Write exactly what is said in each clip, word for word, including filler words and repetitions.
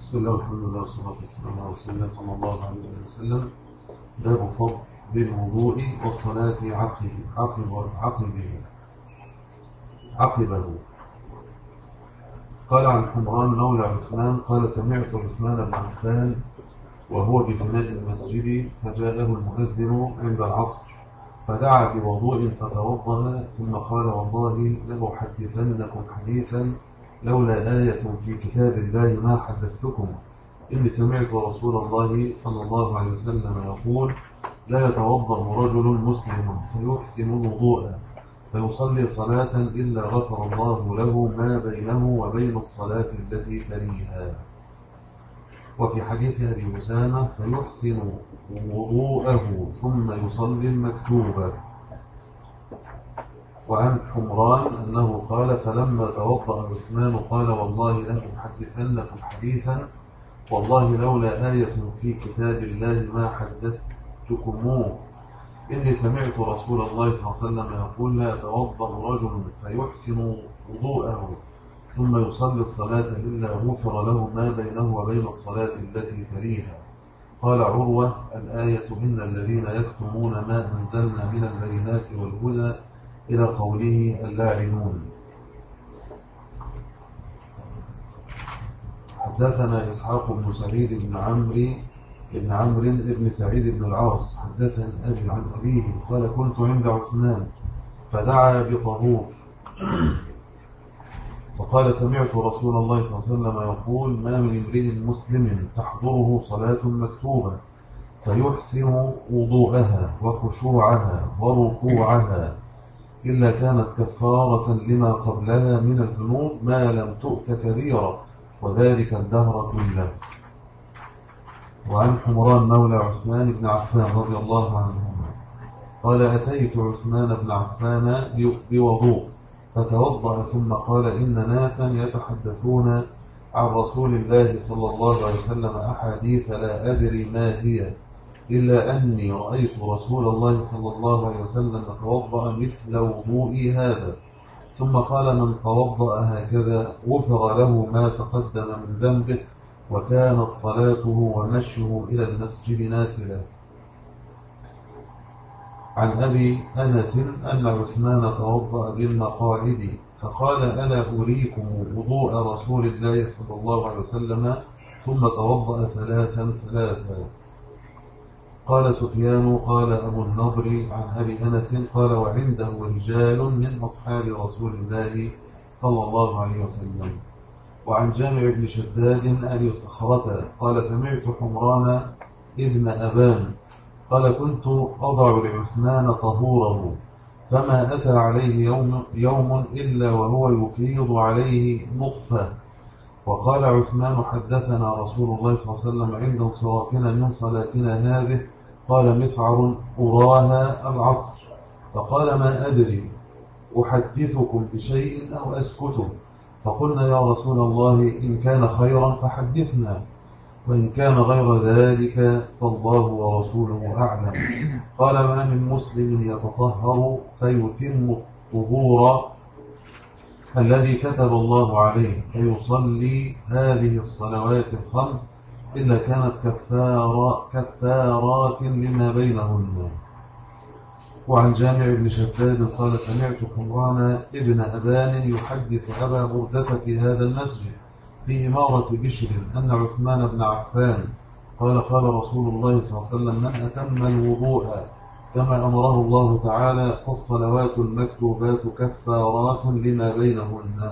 بسم الله والحمد لله والصلاة والسلام على رسول الله صلى الله عليه وسلم. باب فضل الوضوء والصلاة عقب عقب عقبه عقبه. قال عن حمران مولى عثمان قال سمعت عثمان بن عفان وهو بفناء المسجد فجاءه المؤذن عند العصر فدعا بوضوء فتوضأ ثم قال والله لأحدثنكم حديثا لولا آية في كتاب الله ما حدثتكم إني سمعت رسول الله صلى الله عليه وسلم يقول لا يتوضأ رجل مسلم فيحسن الوضوء فيصلي صلاة إلا غفر الله له ما بينه وبين الصلاة التي تليها. وفي حديث أبي أسامة فيحسن وضوءه ثم يصلي المكتوبة. وعن حمران أنه قال فلما توضأ عثمان قال والله لأحدثنكم حديثا والله لولا آية في كتاب الله ما حدثتكموه إني سمعت رسول الله صلى الله عليه وسلم يقول لا يتوضأ رجل فيحسن وضوءه ثم يصلي الصلاة إلا غفر له ما بينه وبين الصلاة التي تليها. قال عروة الآية إن الذين يكتمون ما أنزلنا من البينات والهدى إلى قوله اللاعنون. حدثنا إسحاق بن سعيد بن عمرو بن عمرو بن سعيد بن العاص حدثنا أبي عن أبيه قال كنت عند عثمان فدعا بطهور وقال سمعت رسول الله صلى الله عليه وسلم يقول ما من امرئ مسلم تحضره صلاة مكتوبة فيحسن وضوءها وخشوعها وركوعها إلا كانت كفارة لما قبلها من الذنوب ما لم تؤت كبيرة وذلك الدهر كله. وعن حمران مولى عثمان بن عفان رضي الله عنهما قال أتيت عثمان بن عفان بوضوء فتوضأ ثم قال إن ناسا يتحدثون عن رسول الله صلى الله عليه وسلم أحاديث لا أدري ما هي إلا أني رأيت رسول الله صلى الله عليه وسلم توضأ مثل وضوئي هذا ثم قال من توضأ هكذا غفر له ما تقدم من ذنبه وكانت صلاته ومشيه إلى المسجد نافلة. عن أبي أنس أن عثمان توضأ بالمقاعد فقال ألا أريكم وضوء رسول الله صلى الله عليه وسلم ثم توضأ ثلاثا ثلاثا. قال سفيان قال أبو النضر عن أبي أنس قال وعنده رجال من أصحاب رسول الله صلى الله عليه وسلم. وعن جامع بن شداد أبي صخرة قال سمعت حمران ابن أبان قال كنت أضع لعثمان طهوره فما أتى عليه يوم, يوم إلا وهو يفيض عليه نطفة. وقال عثمان حدثنا رسول الله صلى الله عليه وسلم عند انصرافنا من صلاتنا هذه قال مسعر أراها العصر فقال ما أدري أحدثكم بشيء أو أسكته فقلنا يا رسول الله إن كان خيرا فحدثنا وإن كان غير ذلك فالله ورسوله أعلم. قال ما من مسلم يتطهر فيتم الطهور الذي كتب الله عليه فيصلي هذه الصلوات الخمس إلا كانت كفارة كفارات لما بينهن. وعن جامع بن شداد قال سمعت حمران ابن أبان يحدث أبا بردة في هذا المسجد في إمارة بشر أن عثمان بن عفان قال قال رسول الله صلى الله عليه وسلم من أتم الوضوء كما أمره الله تعالى فالصلوات المكتوبات كفارات لما بينهن.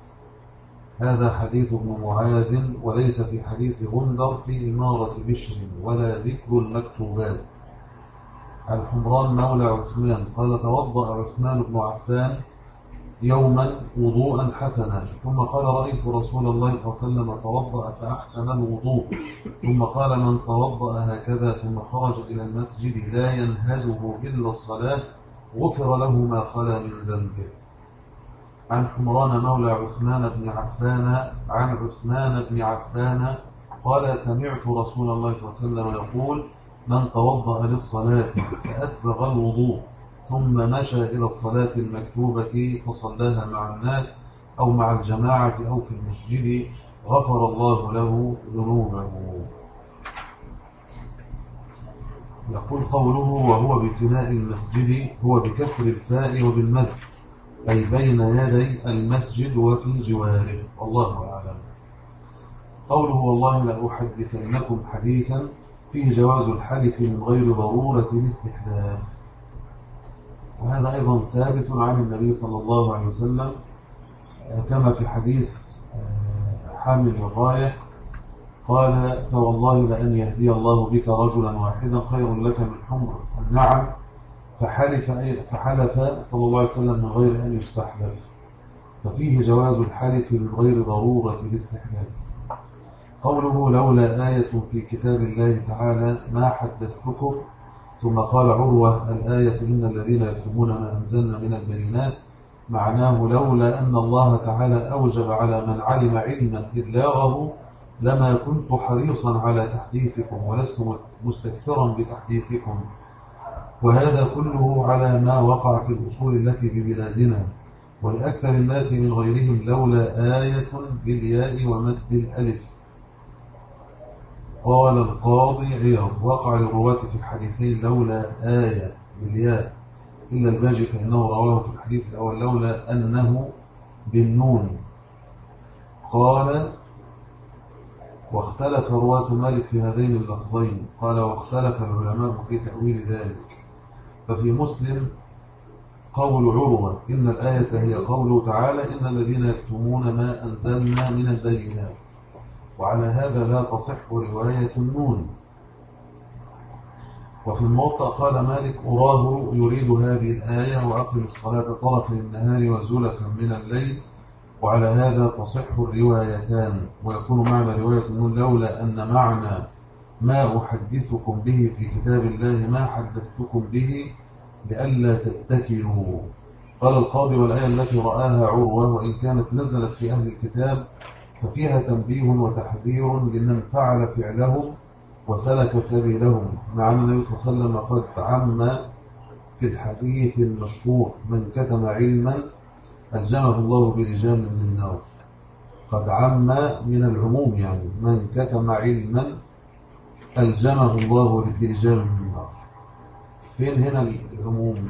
هذا حديث ابن معاذ وليس في حديث غندر في إمارة بشر ولا ذكر المكتوبات. عن حمران مولى عثمان قال توضأ عثمان بن عفان يوما وضوءا حسنا ثم قال رأيت رسول الله صلى الله عليه وسلم توضأ فأحسن الوضوء ثم قال من توضأ هكذا ثم خرج إلى المسجد لا ينهزه إلا الصلاة غفر له ما خلا من ذنبه. عن حمران مولى عثمان بن عفان عن عثمان بن عفان قال سمعت رسول الله صلى الله عليه وسلم يقول من توضأ للصلاة فأسبغ الوضوء ثم مشى إلى الصلاة المكتوبة فصلاها مع الناس أو مع الجماعة أو في المسجد غفر الله له ذنوبه. يقول قوله وهو بفناء المسجد هو بكسر الفاء وبالمد، أي بين يدي المسجد وفي جواره، والله أعلم. قوله والله لأحدثنكم حديثا فيه جواز الحلف من غير ضرورة الاستحلال، وهذا أيضا ثابت عن النبي صلى الله عليه وسلم كما في حديث حامل الراية قال فوالله لأن يهدي الله بك رجلا واحدا خير لك من حمر النعم، فحلف, فحلف صلى الله عليه وسلم من غير أن يستحلف، ففيه جواز الحلف من غير ضرورة الاستحلال. قوله لولا آية في كتاب الله تعالى ما حدثتكم، ثم قال عروة الآية إن الذين يكتمون ما أنزلنا من البينات، معناه لولا أن الله تعالى أوجب على من علم علما إبلاغه لما كنت حريصا على تحديثكم ولست مستكثرا بتحديثكم، وهذا كله على ما وقع في الأصول التي ببلادنا ولأكثر الناس من غيرهم لولا آية بالياء ومد الألف. قال القاضي عياض وقع للرواة في الحديثين لولا آية بالياء إلا الباجي فإنه رواه في الحديث الأول لولا أنه بالنون. قال واختلف رواة مالك في هذين اللفظين، قال واختلف العلماء في تأويل ذلك. ففي مسلم قول عروة إن الآية هي قوله تعالى إن الذين يكتمون ما أنزلنا من البينات، وعلى هذا لا تصح رواية النون. وفي الموطأ قال مالك أراه يريد هذه الآية وأقم الصلاة طرف النهار وزلفا من الليل، وعلى هذا تصح الروايتان، ويكون معنى رواية النون لولا أن معنى ما أحدثكم به في كتاب الله ما حدثتكم به لئلا تتكلوا. قال القاضي والآية التي رآها عروة وإن كانت نزلت في أهل الكتاب ففيها تنبيه وتحذير لمن فعل فعلهم وسلك سبيلهم، مع أن النبي صلى الله عليه وسلم قد عم في الحديث المشهور من كتم علما ألجمه الله بلجام من النار، قد عم من العموم يعني من كتم علما ألجمه الله بلجام من النار. فين هنا العموم؟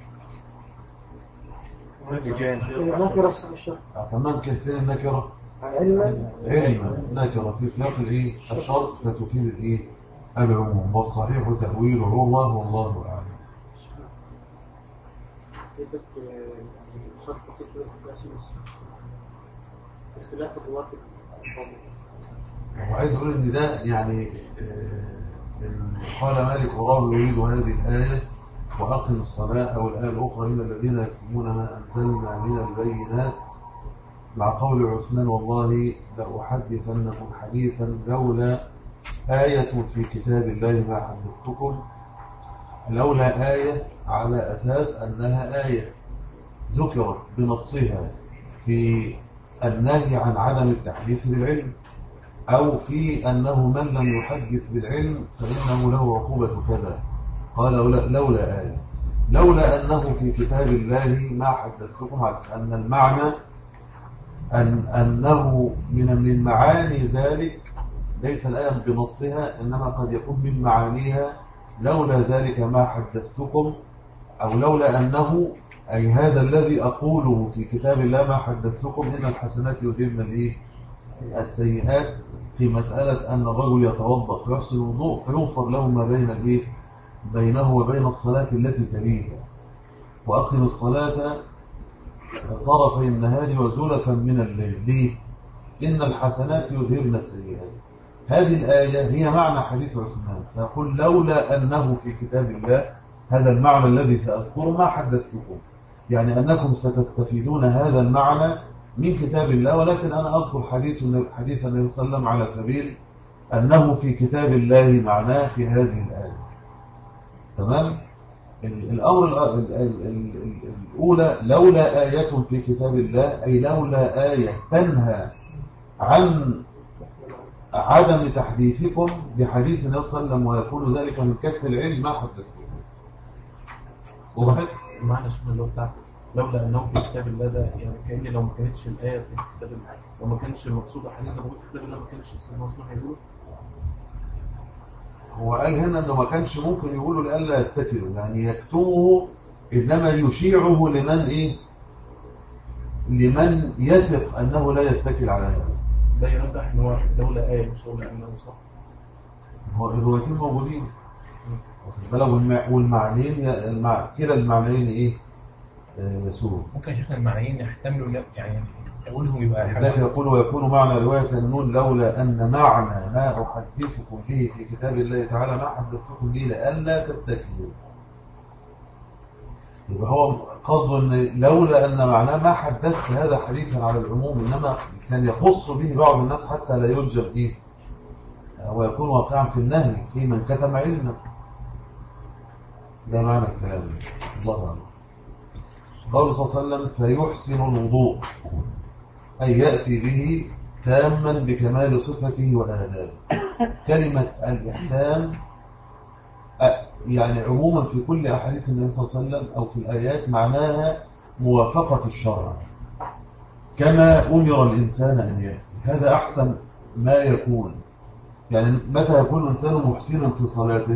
النكرة فممكن فين النكرة؟ علما علما نكرة في سياق الايه الشرط فتفيد الايه العموم، والصحيح تأويل عروة والله أعلم. بس شرط بسيط اختلاف الرواة. وعايز اقول ان ده يعني قال مالك وراه يريد هذه الآية وأقم الصلاة أو الآية الأخرى إن الذين يكتمون ما أنزلنا من البينات، مع قول عثمان والله لأحدثنكم حديثا لولا آية في كتاب الله ما حدثتكم. لولا آية على أساس أنها آية ذكرت بنصها في النهي عن عدم التحديث بالعلم، أو في أنه من لم يحدث بالعلم فإنه له عقوبة كذا. قال لولا آية لولا أنه في كتاب الله ما حدثتكم، على أن المعنى أن أنه من من معاني ذلك ليس الآية بنصها، إنما قد يكون من معانيها لولا ذلك ما حدثتكم، أو لولا أنه أي هذا الذي أقوله في كتاب الله ما حدثتكم إن الحسنات يذهبن الإيه السيئات، في مسألة أن الرجل يتوضأ فيحسن الوضوء فيغفر له ما بين الإيه بينه وبين الصلاة التي تليها، وأقم الصلاة طرفي النهار وزلفا من الليل. ليه؟ إن الحسنات يذهبن السيئات. هذه الآية هي معنى حديث عثمان، فيقول لولا أنه في كتاب الله هذا المعنى الذي سأذكره ما حدثتكم، يعني أنكم ستستفيدون هذا المعنى من كتاب الله، ولكن أنا أذكر حديث حديث النبي صلى الله عليه وسلم على سبيل أنه في كتاب الله معناه في هذه الآية. تمام؟ الأمر الأولى لولا آية في كتاب الله أي لولا آية تنهى عن عدم تحديثكم بحديث النبي صلى الله عليه وسلم ويكون ذلك من كتب العلم ما حدثتكم. وضحت؟ معنى شنو اللي بتاعك لولا انه في كتاب الله ده، يعني كأن لو ما كانتش الآية في كتاب الله، لو ما كانش المقصود حديث موجود في كتاب الله، ما كانش المصنوع هيقوله. هو قال هنا انه ما كانش ممكن يقولوا لألا يتكلوا، يعني يكتمه انما يشيعه لمن ايه، لمن يثق انه لا يتكل على هذا. ده يرجح ان هو لولا آية مش لولا انه صح. هو الروايتين موجودين واخد بالك، والمع- والمعنيين المع... كلا المعنيين ايه آه، يسوع. ممكن شيخنا المعنيين يحتملوا لا- يعني يقولهم يبقى حاجة لذلك واحدة. يقول ويكون معنى رواية النون لولا أن معنى ما أحدثكم به في كتاب الله تعالى ما حدثتكم به لألا تتكلوا. يبقى هو قصده أن لولا أن معناه ما حدثت هذا حديثا على العموم، إنما كان يخص به بعض الناس حتى لا يلجم إيه ويكون واقعا في النهي في من كتم علما. ده معنى الكلام. الله أعلم. قال صلى الله عليه وسلم فيحسن الوضوء أي يأتي به تاما بكمال صفته وآدابه. كلمة الإحسان يعني عموما في كل أحاديث النبي صلى الله عليه وسلم أو في الآيات معناها موافقة الشرع، كما أمر الإنسان أن يأتي. هذا أحسن ما يكون. يعني متى يكون الإنسان محسنا في صلاته؟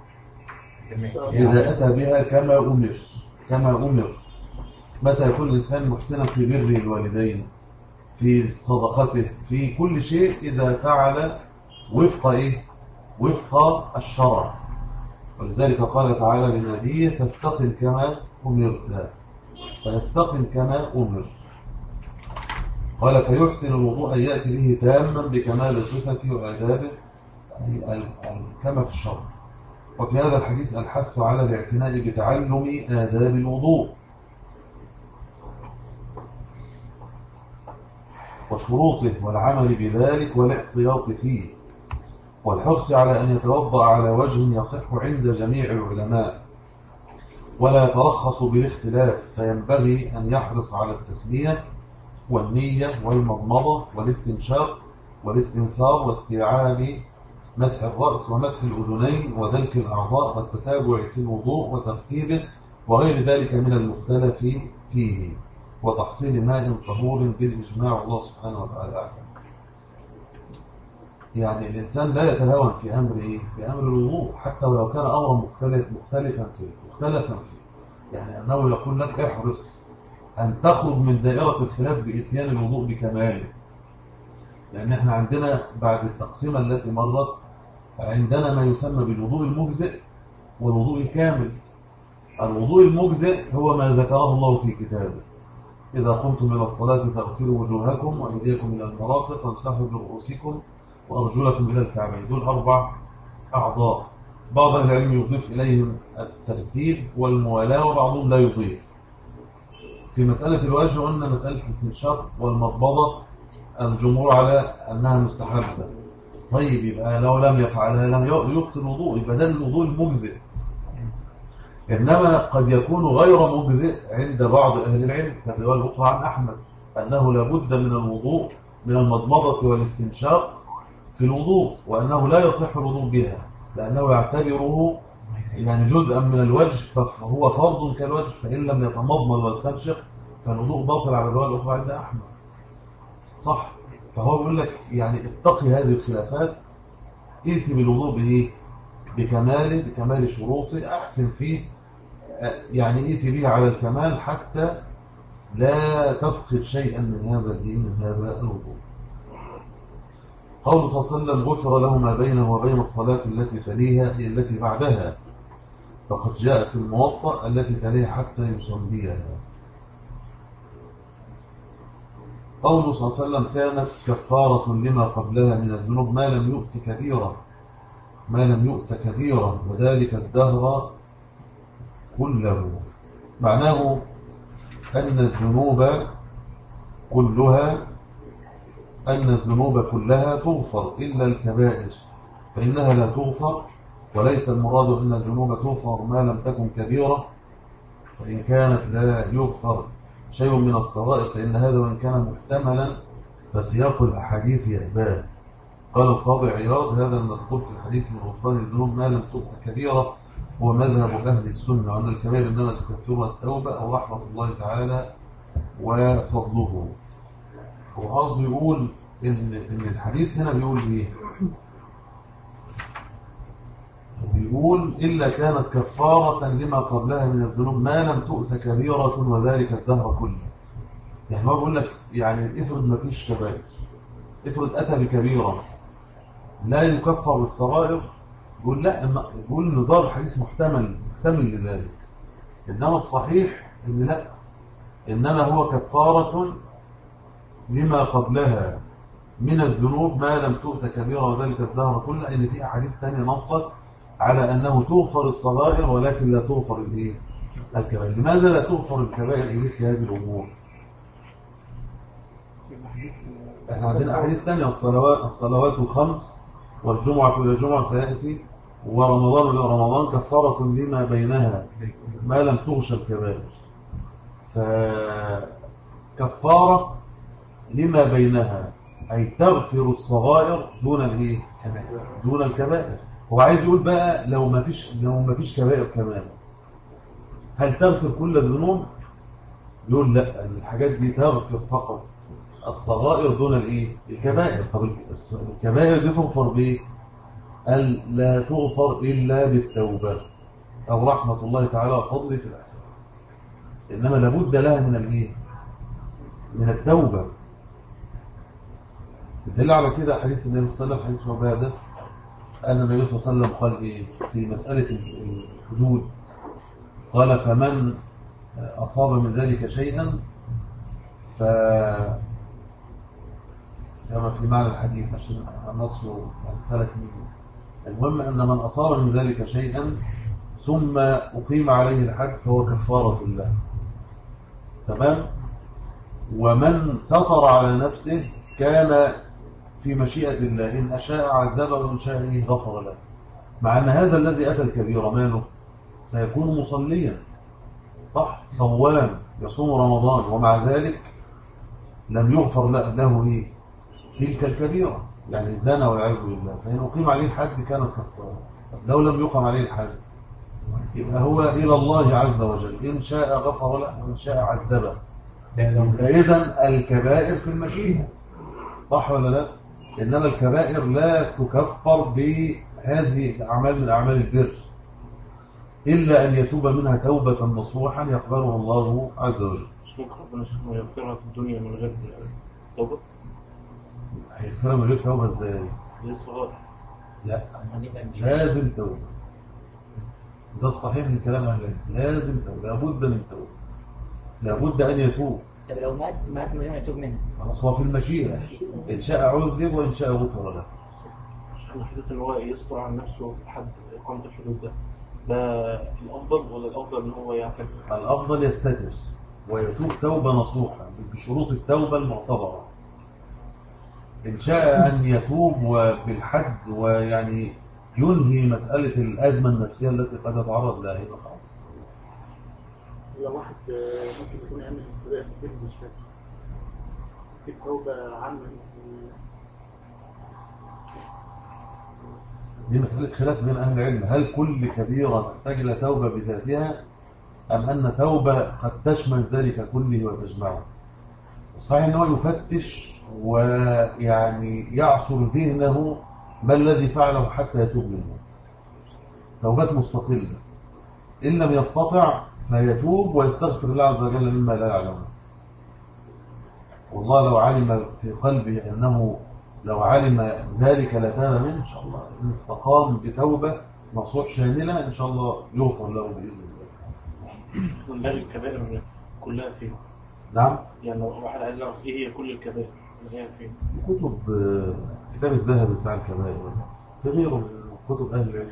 إذا أتى بها كما أمر كما أمر. متى يكون الإنسان محسنا في بر الوالدين، في صدقته، في كل شيء إذا فعل وفق إيه؟ وفق الشرع. ولذلك قال تعالى للنبي فاستقم كما أمرت، فاستقم كما أمر. قال فيحسن الوضوء أن يأتي به تاما بكمال صفته وآدابه كما في الشرع. وفي هذا الحديث الحث على الاعتناء بتعلم آداب الوضوء وشروطه والعمل بذلك والاحتياط فيه، والحرص على أن يتوضأ على وجه يصح عند جميع العلماء ولا يترخص بالاختلاف، فينبغي أن يحرص على التسمية والنية والمضمضة والاستنشاق والاستنثار واستيعاب مسح الرأس ومسح الأذنين ودلك الأعضاء والتتابع في الوضوء وترتيبه وغير ذلك من المختلف فيه، وتحصيل ماء طهور بالإجماع. الله سبحانه وتعالى أعلم. يعني الإنسان لا يتهاون في أمر إيه؟ في أمر الوضوء حتى ولو كان أمرا مختلف مختلفا فيه مختلفا فيه يعني أنه يقول لك احرص أن تخرج من دائرة الخلاف بإتيان الوضوء بكماله. لأن احنا عندنا بعد التقسيمة التي مرت عندنا ما يسمى بالوضوء المجزئ والوضوء الكامل. الوضوء المجزئ هو ما ذكره الله في كتابه: إذا قمتم إلى الصلاة فاغسلوا وجوهكم وأيديكم إلى المرافق وامسحوا برؤوسكم وأرجلكم إلى الكعبين. دول أربع أعضاء. بعض أهل العلم يضيف إليهم الترتيب والموالاة وبعضهم لا يضيف. في مسألة الوجه قلنا مسألة الاستنشاق والمضمضة الجمهور على أنها مستحبة. طيب يبقى لو لم يفعلها لم يبطل الوضوء، يبقى ده الوضوء المجزئ. إنما قد يكون غير مجزئ عند بعض أهل العلم كالرواية الأخرى عن أحمد أنه لابد من الوضوء من المضمضة والاستنشاق في الوضوء، وأنه لا يصح الوضوء بها لأنه يعتبره يعني جزءا من الوجه فهو فرض كالوجه، فإن لم يتمضمض ويستنشق فالوضوء باطل على الرواية الأخرى عند أحمد. صح؟ فهو يقول لك يعني اتقي هذه الخلافات، ائتي بالوضوء بإيه؟ بكماله بكمال شروطه، أحسن فيه يعني ائتي به على الكمال حتى لا تفقد شيئا من هذا الدين من هذا الوضوء. قول صلى الله عليه وسلم غفر له ما بينه وبين الصلاة التي تليها هي التي بعدها، فقد جاء في الموطأ التي تليها حتى يصليها. قول صلى الله عليه وسلم كانت كفارة لما قبلها من الذنوب ما لم يؤت كبيرة ما لم يؤت كبيرة وذلك الدهر كله. معناه أن الذنوب كلها أن الذنوب كلها تغفر إلا الكبائر فإنها لا تغفر، وليس المراد أن الذنوب تغفر ما لم تكن كبيرة، فإن كانت لا يغفر شيء من الصغائر فإن هذا وإن كان محتملا فسياق الأحاديث يأباه. قال القاضي عياض هذا المذكور في الحديث من غفران الذنوب ما لم تؤت كبيرة هو مذهب أهل السنة، وأن الكبائر إنما تكفرها التوبة أو رحمة الله تعالى وفضله. هو قصده يقول إن, إن الحديث هنا بيقول إيه؟ بيقول إلا كانت كفارة لما قبلها من الذنوب ما لم تؤت كبيرة وذلك الدهر كله. يعني هو بيقول لك يعني افرض ما فيش كبائر، افرض أتى بكبيرة لا يكفر بالصغائر، يقول لا، يقول إن ضار الحديث محتمل محتمل لذلك، إنما الصحيح إن لا، إنما هو كفارة لما قبلها من الذنوب ما لم تؤت كبيرة وذلك الدهر كله، إن في أحاديث ثانية نصت على أنه تغفر الصغائر ولكن لا تغفر الإيه؟ الكبائر. لماذا لا تغفر الكبائر إليك هذه الأمور؟ احنا عندنا أحاديث ثانية، الصلوات الصلوات الخمس والجمعة إلى الجمعة سيأتي ورمضان إلى رمضان كفارة لما بينها ما لم تغش الكبائر. فكفارة لما بينها أي تغفر الصغائر دون الايه؟ دون الكبائر. هو عايز يقول بقى لو ما فيش لو ما فيش كبائر كمان هل تغفر كل الذنوب؟ يقول لا، الحاجات دي تغفر فقط الصغائر دون الايه؟ الكبائر. طب الكبائر دي تغفر بايه؟ قال لا تغفر الا بالتوبه او رحمه الله تعالى وفضله في الاخره، انما لابد لها من الايه؟ من التوبه. الدليل على كده حديث النبي صلى الله عليه وسلم، حديث عباده أن النبي صلى الله عليه وسلم قال إيه في مسألة الحدود؟ قال فمن أصاب من ذلك شيئا ف كما في معنى الحديث عشان النص يعني ثلاث مين. المهم أن من أصاب من ذلك شيئا ثم أقيم عليه الحد فهو كفارة الله. تمام. ومن سطر على نفسه كان في مشيئة الله، إن أشاء عذبه وإن شاء غفر له. مع أن هذا الذي أتى الكبيرة ماله؟ سيكون مصليا صح، صوام يصوم رمضان، ومع ذلك لم يغفر له إيه؟ تلك الكبيرة، يعني زنى والعياذ بالله، فإن أقيم عليه الحد كانت كفارة. لو لم يقم عليه الحد يبقى هو إلى الله عز وجل، إن شاء غفر له وإن شاء عذبه. إذن الكبائر في المشيئة صح ولا لا؟ إنما الكبائر لا تكفر بهذه الأعمال من أعمال البر إلا أن يتوب منها توبة نصوحا يقبلها الله عز وجل. مش ممكن ربنا سبحانه يغفرها في الدنيا من غير توبة؟ هيغفرها من غير توبة إزاي؟ للصغار لا، لازم توبة. ده الصحيح من كلام أهل العلم، لازم توبة، لابد من توبة، لابد أن يتوب. طب لو مات مات من غير يتوب منه خلاص هو في المشيئة، إن شاء عذب وإن شاء غفر له. أنا حدث إن هو يسطر عن نفسه لحد إقامة الحدود ده، ده الأفضل ولا الأفضل إن هو يعترف؟ الأفضل يستتر ويتوب توبة نصوحة بشروط التوبة المعتبرة. إن شاء أن يتوب بالحد ويعني ينهي مسألة الأزمة النفسية التي قد يتعرض لها هنا خلاص. لو واحد ممكن يكون يعمل كبائر كتير مش فاكر في توبة عامة، دي مسألة خلاف بين أهل العلم، هل كل كبيرة تحتاج إلى توبة بذاتها أم أن توبة قد تشمل ذلك كله وتجمعه؟ صحيح أنه يفتش ويعني يعصر ذهنه ما الذي فعله حتى يتوب منه، توبات مستقلة. إن لم يستطع فيتوب ويستغفر الله عز وجل مما لا يعلمه. والله لو علم في قلبه أنه لو علم ذلك لتاب منه إن شاء الله، إن استقام بتوبة نصوح شاملة إن شاء الله يغفر له بإذن الله. من باب الكبائر كلها فين؟ نعم. يعني لو واحد عايز يعرف إيه هي كل الكبائر اللي هي فين؟ كتب كتاب الذهب بتاع الكبائر في غيره من كتب أهل العلم.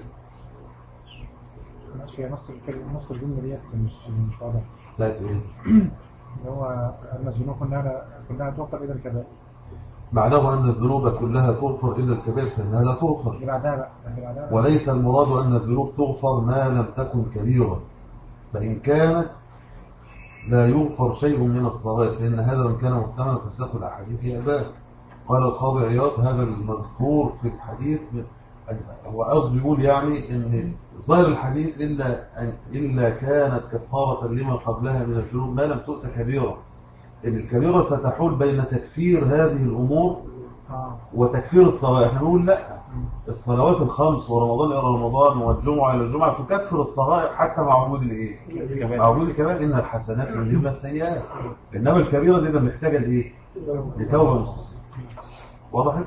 ماشي، نص نص الجملة ديت مش مش واضح. لا تقول اللي هو أن الذنوب كلها كلها تغفر إلى الكبائر. معناه أن الذنوب كلها تغفر إلا الكبائر فإنها لا تغفر. اللي بعدها بقى اللي بعدها بقى. وليس المراد أن الذنوب تغفر ما لم تكن كبيرة، فإن كانت لا يغفر شيء من الصغائر، فإن هذا من كان محتملا في سياق الأحاديث أباه. قال القاضي عياض هذا المذكور في الحديث هو قصده يقول يعني ان ظاهر الحديث الا الا كانت كفاره لما قبلها من الذنوب ما لم تؤت كبيره، ان الكبيره ستحول بين تكفير هذه الامور وتكفير الصغائر. احنا نقول لا، الصلوات الخمس ورمضان الى رمضان والجمعه الى الجمعه تكفر الصغائر حتى مع وجود الايه؟ مع وجود كمان ان الحسنات يذهبن السيئات، انما الكبيره دي محتاجه لايه؟ لتوبه مخصوصه. وضحت؟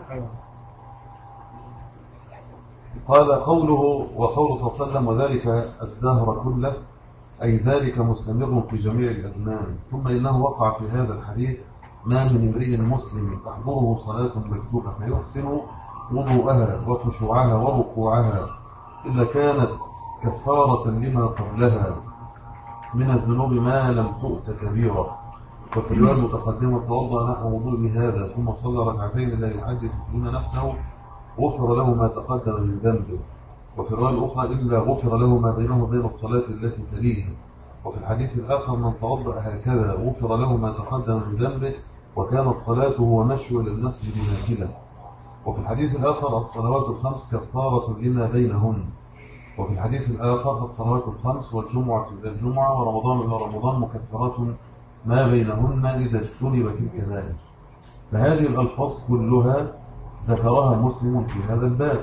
قال قوله وقول صلى الله عليه وسلم وذلك الدهر كله، أي ذلك مستمر في جميع الأزمان. ثم إنه وقع في هذا الحديث ما من امرئ مسلم تحضره صلاة مكتوبة فيحسن وضوءها وخشوعها وركوعها إلا كانت كفارة لما قبلها من الذنوب ما لم تؤت كبيرة. وفي الرواية المتقدمة توضأ نحو وضوء هذا ثم صلى ركعتين لا يحدث فيهما نفسه غفر له ما تقدم من ذنبه. وفي الرواية الأخرى إلا غفر له ما بينه وبين الصلاة التي تليها. وفي الحديث الآخر من توضأ هكذا غفر له ما تقدم من ذنبه وكانت صلاته ومشيه للمسجد نافلة. وفي الحديث الآخر الصلوات الخمس كفارة لما بينهن. وفي الحديث الآخر الصلوات الخمس والجمعة إلى الجمعة ورمضان إلى رمضان مكفرات ما بينهن إذا اجتنبت الكبائر. فهذه الألفاظ كلها ذكرها مسلم في هذا الباب.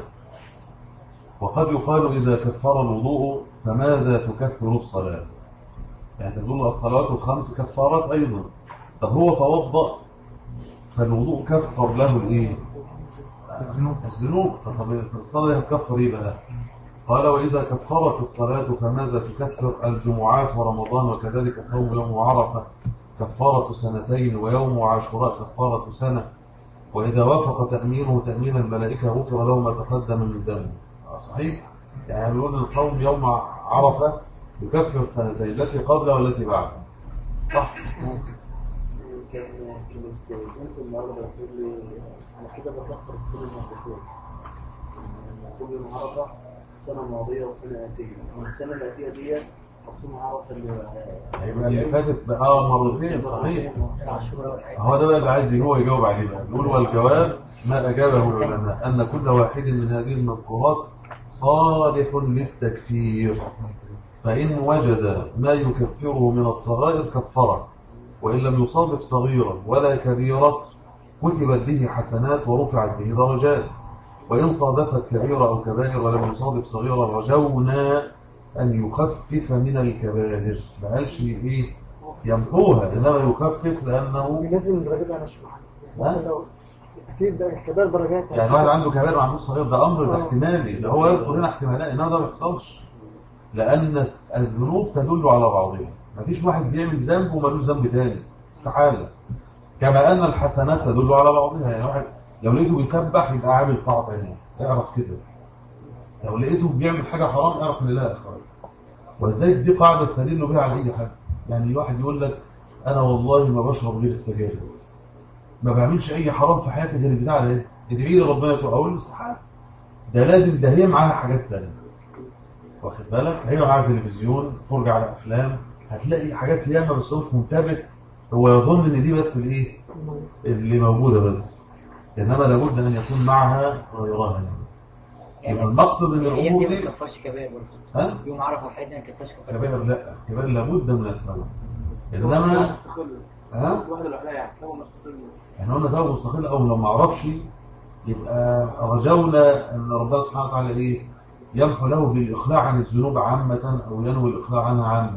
وقد يقال إذا كفر الوضوء فماذا تكفر الصلاة؟ يعني تقول الصلوات الخمس كفارات أيضا. طب هو توضأ فالوضوء كفر له الإيه؟ الذنوب. الذنوب. طب الصلاة هتكفر إيه بقى؟ قال وإذا كفرت الصلاة فماذا تكفر؟ الجمعات ورمضان وكذلك صوم يوم عرفة كفارة سنتين ويوم عاشوراء كفارة سنة. وإذا وافق تأمينه تأمين الملائكة غفر له ما تقدم من ذنبه. صحيح؟ يعني بيقول ان صوم يوم عرفة يكفر سنتين التي قبل والتي بعد. صح؟ كان كنت بنت النهارده بتقول لي انا كده بكفر السنه الماضيه. كل يوم عرفه السنه الماضيه والسنه الاتيه، والسنه الاتيه دي مصوم عرفه اللي هيبقى اللي فاتت بقى مرتين. صحيح؟ هو ده بقى اللي عايز هو يجاوب عليه بقى. يقول والجواب ما أجابه العلماء أن كل واحد من هذه المذكورات صالح للتكفير، فإن وجد ما يكفره من الصغائر كفره، وإن لم يصادف صغيرا ولا كبيرة كتبت به حسنات ورفعت به درجات، وإن صادفت كبيرة أو كبائر ولم يصادف صغيرا رجونا أن يخفف من الكبائر. ما قالش إيه يمحوها، إنما يخفف لأنه لازم درجات على الشبهة. أكيد ده كبار درجات. يعني واحد عنده كبائر وعنده صغير ده أمر ده احتمالي، ده هو يذكر هنا احتمالات، إنما ده ما بيحصلش لأن الذنوب تدل على بعضها. مفيش واحد بيعمل ذنب ومالوش ذنب تاني، استحالة. كما أن الحسنات تدل على بعضها. يعني واحد لو لقيته بيسبح يبقى عامل طاعة تانية، اعرف كده. لو لقيته بيعمل حاجة حرام اعرف ان لا اخراج. ولذلك دي قاعدة تدل بها على اي حد. يعني الواحد يقول لك انا والله ما بشرب غير السجاير بس، ما بعملش اي حرام في حياتي غير البتاع ده، ادعي لي ربنا يتوب. اقول له استحاله، ده لازم، ده هي معاها حاجات ثانيه. واخد بالك؟ هي معاها تلفزيون، فرجة على افلام، هتلاقي حاجات ياما بس هو مش منتبه، هو يظن ان دي بس الايه اللي موجوده بس، انما لابد ان يكون معها غيرها. يعني يبقى المقصد ان الامور دي ما تكفرش كبائر ها برضه. يوم عرفه وحيدنا ما تكفرش كبائر. لا كبائر لابد من التوبه، انما ها واحد لوحدها يعني توبه مستقله. احنا قلنا توبه مستقله، او لو ما عرفش يبقى رجونا ان ربنا سبحانه وتعالى ايه يمحو له بالاقلاع عن الذنوب عامه او ينوي الاقلاع عنها عامه.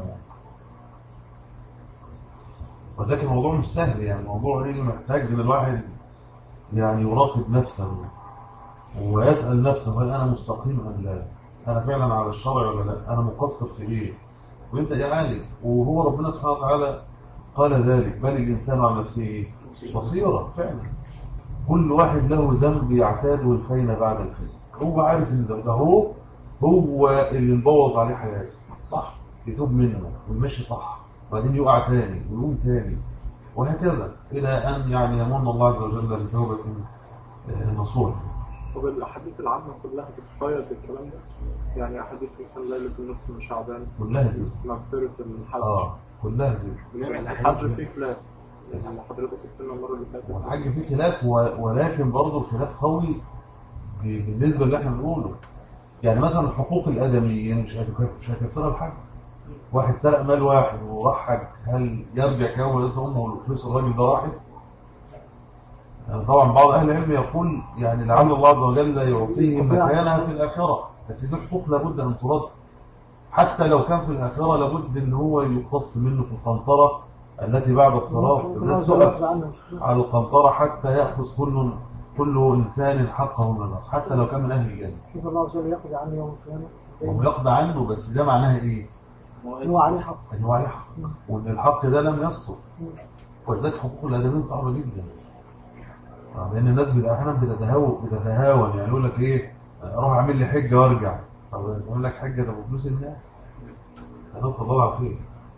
وذلك الموضوع مش سهل، يعني الموضوع ايه محتاج ان الواحد يعني يراقب نفسه ويسأل نفسه هل انا مستقيم ام لا، انا فعلا على الشرع ولا لا، انا مقصر في ايه، ويبدا يعالج. وهو ربنا سبحانه وتعالى قال ذلك بل الانسان على نفسه ايه بصيره. فعلا كل واحد له ذنب يعتاده الخير بعد الخير، هو عارف ان ده هو هو اللي مبوظ عليه حياته، صح، يتوب منه ويمشي صح، وبعدين يقع تاني ويقوم تاني، وهكذا الى ان يعني يمن الله عز وجل بتوبه نصوح. طب الاحاديث العامه كلها بتقيد بالكلام ده؟ يعني احاديث مثلا ليله النصف من شعبان كلها دي مغفره الحج اه كلها دي الحج فيه خلاف، يعني حضرتك قلت لنا المره اللي فاتت والحج فيه خلاف، ولكن برضه الخلاف قوي بالنسبة اللي احنا بنقوله. يعني مثلا حقوق الآدميين مش هتكفر مش هتكفرها الحج. واحد سرق مال واحد وراح حج، هل يرجع كيوم ولدت أمه والفلوس الراجل ده راحت؟ يعني طبعا بعض أهل العلم يقول يعني لعل الله عز وجل يعطيه مكانها في الآخرة، بس دي حقوق لابد أن ترد. حتى لو كان في الآخرة لابد أن هو يقتص منه في القنطرة التي بعد الصلاة. الناس تقف على القنطرة حتى يأخذ كل كل إنسان حقه من الله، حتى لو كان من أهل الجنة. شوف الله عز وجل يقضي عنه يوم القيامة. هو يقضي عنه، بس ده معناها إيه؟ هو عليه حق. إن هو عليه حق، وإن الحق ده لم يسقط. ولذلك حقوق الآدميين صعبة جدا. لأن الناس أحيانا بتتهاون بتتهاون يعني يقول لك إيه، أروح أعمل لي حجة وأرجع. طب يقول لك حجة ده بفلوس الناس. نسأل الله العافية.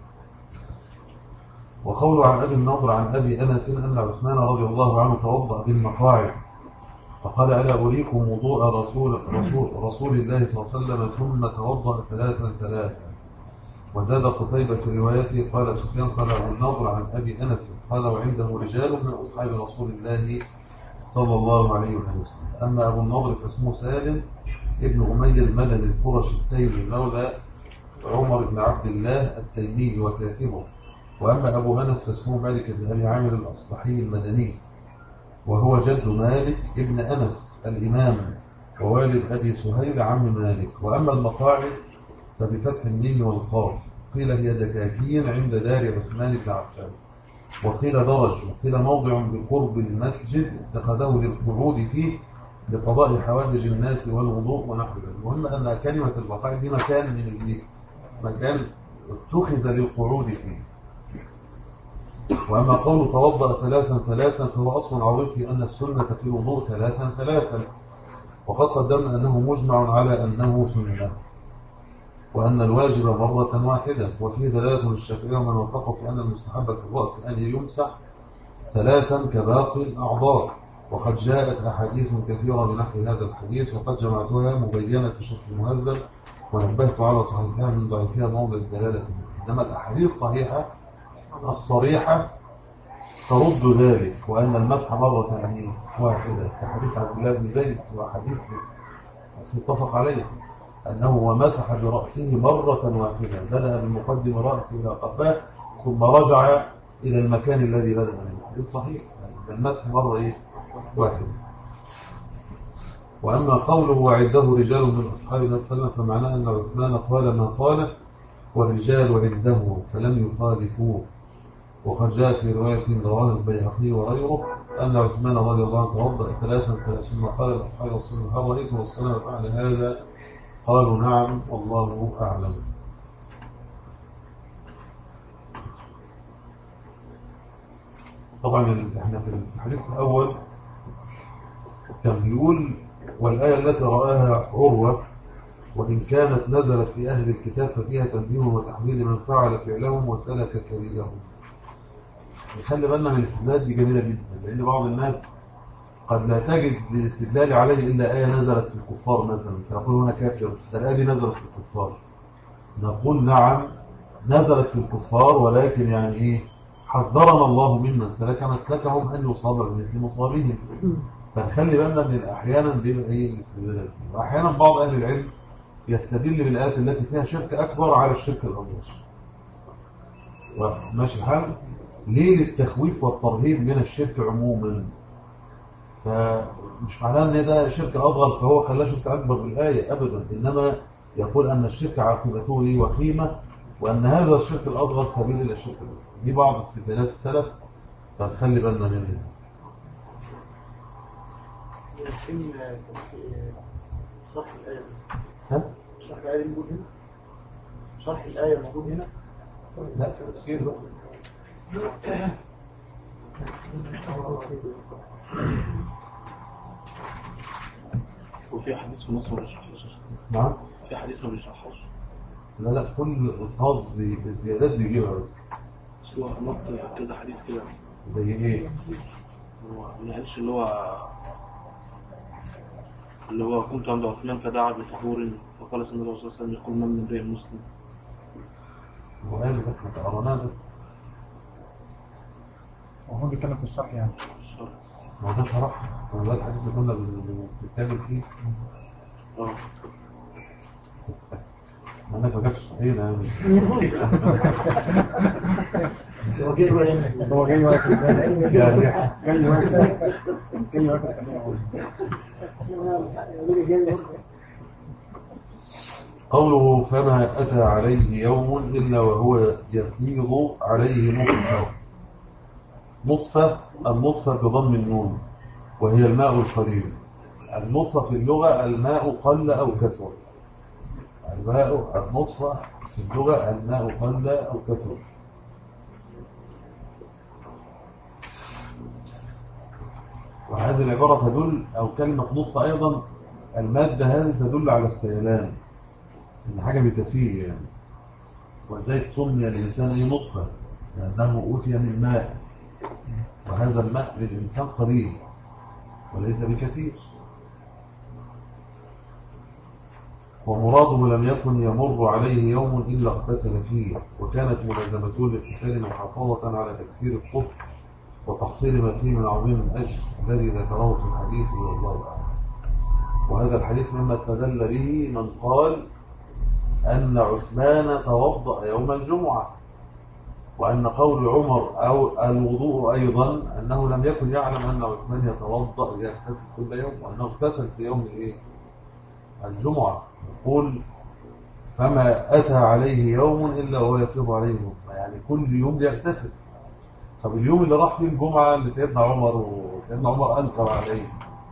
وقوله عن أبي النضر عن أبي أنس أن عثمان رضي الله عنه توضأ بالمقاعد فقال ألا أريكم وضوء رسول, رسول, رسول الله صلى الله عليه وسلم ثم توضأ ثلاثا ثلاثا. وزاد قتيبة في روايته قال سفيان قال أبو النضر عن أبي أنس قال وعنده رجال من أصحاب رسول الله صلى الله عليه وسلم. أما أبو النضر فاسمه سالم ابن أمية المدني القرشي التيمي مولى عمر بن عبد الله التيمي وكاتبه. وأما أبو أنس فاسمه مالك بن أبي عامر الأصبحي المدني وهو جد مالك ابن أنس الإمام ووالد أبي سهيل عم مالك. وأما المقاعد فبفتح الميم والقاف قيل هي دكاكين عند دار عثمان بن عفان، وقيل درج، وقيل موضع بقرب المسجد اتخذه للقعود فيه لقضاء حوائج الناس والوضوء ونحو ذلك. المهم أن كلمة المقاعد دي مكان من البيت، مكان اتخذ للقعود فيه. وأما قول توضأ ثلاثا ثلاثا فهو أصل عظيم في أن السنة في الوضوء ثلاثا ثلاثا، وقد قدمنا أنه مجمع على أنه سنة، وأن الواجب مرة واحدة. وفيه دلالة للشافعية ومن وافقه في أن المستحب في الرأس أن يمسح ثلاثا كباقي الأعضاء. وقد جاءت أحاديث كثيرة بنحو هذا الحديث وقد جمعتها مبينة في شرح المهذب ونبهت على صحيحها من ضعيفها موضع الدلالة. إنما الأحاديث الصحيحة الصريحة ترد ذلك، وأن المسح مرة يعني واحدة كحديث عبد الله بن زيد وحديث متفق عليه أنه ومسح برأسه مرة واحدة، بدأ بمقدم رأسه إلى قفاه ثم رجع إلى المكان الذي بدأ منه. حديث صحيح، المسح مرة إيه؟ واحدة. وأما قوله وعده رجال من أصحاب النبي صلى الله عليه وسلم فمعناه أن عثمان قال ما قال والرجال عنده فلم يخالفوه. وقد جاء في رواية رواه البيهقي وغيره أن عثمان رضي الله عنه توضأ ثلاثا ثلاثين وقال لأصحاب رسول الله هل رأيتم الصلاة فعل هذا؟ قالوا نعم والله أعلم. طبعا احنا في الحديث الأول كان بيقول والآية التي رآها عروة وإن كانت نزلت في أهل الكتاب ففيها تنبيه وتحذير من فعل فعلهم وسلك سبيلهم. نخلي بالنا من الاستدلال دي جميلة جدا، لأن بعض الناس قد لا تجد الاستدلال عليه إلا آية نزلت في الكفار مثلا فيقول هنا كافر، الآية دي نزلت في الكفار. نقول نعم نزلت في الكفار، ولكن يعني إيه حذرنا الله ممن سلك مسلكهم أن يصاب بمثل مصابهم. فنخلي بالنا من أحيانا بيبقى إيه الاستدلال، وأحيانا بعض أهل العلم يستدل بالآيات التي فيها شرك أكبر على الشرك الأصغر. ماشي الحال؟ ليه؟ للتخويف والترهيب من الشرك عموما. فمش معناه ان ده شرك اصغر فهو خلاه شرك اكبر بالايه ابدا، انما يقول ان الشرك عاقبته لي وخيمه وان هذا الشرك الاصغر سبيل الى الشرك الاكبر. دي بعض استدلالات السلف فنخلي بالنا منها. شرح الآية ها؟ شرح الآية موجود هنا؟ شرح الآية موجود هنا؟ لا تفسير بقى. وفي حديث في النص ما بيشرحش. نعم في حديث ما بيشرحش. لا لا كل الفاظ بالزيادات بيجيبها بس. بس هو نط كذا حديث كده. زي ايه؟ هو ما قالش اللي هو اللي هو كنت عند عثمان فدعا بطهور فقال صلى الله عليه وسلم يقول من من امرئ مسلم. وقال لك احنا قرأناه ده. وهو بيتكلم في الشرح يعني. الشرح. ما ده صراحة ما ده الحديث اللي كنا بنتكلم فيه. اه ما انا ما جابش صحيح يعني. هو جاي واقف هو جاي واقف يعني جاي واقف جاي واقف جاي واقف. قوله فما أتى عليه يوم إلا وهو يفيض عليه نطفة. نطفة النطفة بضم النون وهي الماء القليل. النطفة في اللغة الماء قل أو كثر. الماء النطفة في اللغة الماء قل أو كثر. وهذه العبارة تدل أو كلمة نطفة أيضا المادة هذه تدل على السيلان إن حاجة بتسيل يعني. وذلك سمي الإنسان إيه نطفة لأنه أوتي من ماء وهذا الماء للإنسان قليل وليس بكثير. ومراده لم يكن يمر عليه يوم إلا اغتسل فيه وكانت ملازمته للاغتسال محافظة على تكثير الطهر وتحصيل ما فيه من عظيم الأجر الذي ذكره في الحديث والله أعلم. وهذا الحديث مما استدل به من قال أن عثمان توضأ يوم الجمعة وأن قول عمر أو الوضوء أيضا أنه لم يكن يعلم أن عثمان يتوضأ يغتسل كل يوم وأنه اغتسل في يوم الإيه؟ الجمعة. يقول فما أتى عليه يوم إلا وهو يفيض عليه نطفة يعني كل يوم يغتسل. طب اليوم اللي راح فيه الجمعة اللي سيدنا عمر وسيدنا عمر أنكر عليه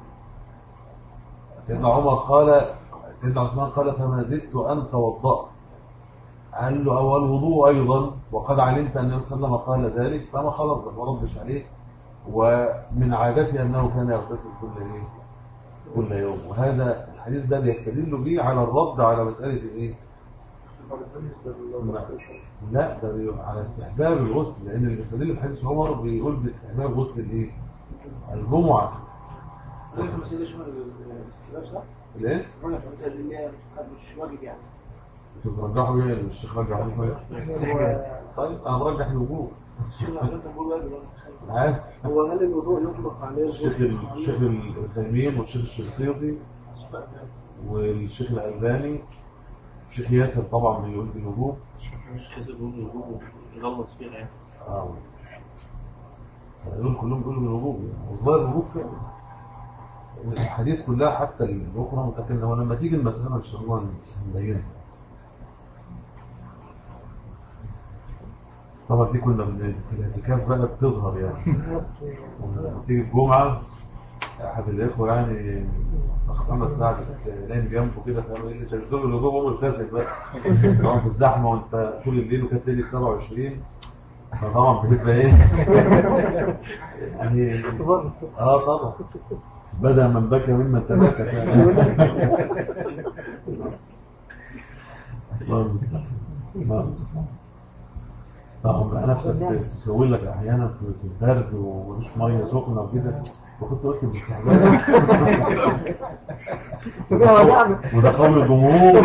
سيدنا عمر قال سيدنا عثمان قال فما زدت أن توضأت قال له أول وضوء أيضا وقد علمت أن النبي صلى الله عليه وسلم قال ذلك فما خلص ما ردش عليه ومن عادته أنه كان يغتسل كل إيه كل يوم. وهذا الحديث ده بيستدل به على الرد على مسألة الإيه لا ده على استحباب الغسل لأن اللي بيستدل بحديث عمر بيقول باستحباب غسل الإيه الجمعة. ليه؟ مش واجب يعني. ترجحوا ايه الشيخ رجح طيب انا برجح الوجوب. عارف هو هل الوضوء يطلق عليه الشيخ الشيخ العثيمين والشيخ الشرقيطي والشيخ الألباني الشيخ ياسر طبعا بيقول بالوجوب. مش كذا بيقول الوجوب يغلص فيها يعني. اه دول كلهم بيقولوا بالوجوب يعني والظاهر الوجوب فعلا الحديث كلها حتى الاخرى متكلمه ولما تيجي المساله ان شاء الله نبينها. طبعا دي كنا في الاعتكاف بقى بتظهر يعني لما تيجي الجمعه احد الاخوه يعني محمد سعد نايم جنبه كده فقالوا ايه شغلوا الوجوب هو الغسل بقى طبعا في الزحمه وانت طول الليل وكانت ليله سبعة وعشرين فطبعا بتبقى ايه يعني اه طبعا بدأ من بكى ممن تبكى الله المستعان الله المستعان. طبعا بقى نفسك تسوي لك احيانا في البرد ومش ميه سخنه وكده وكنت قلت باستحباب وده قول الجمهور.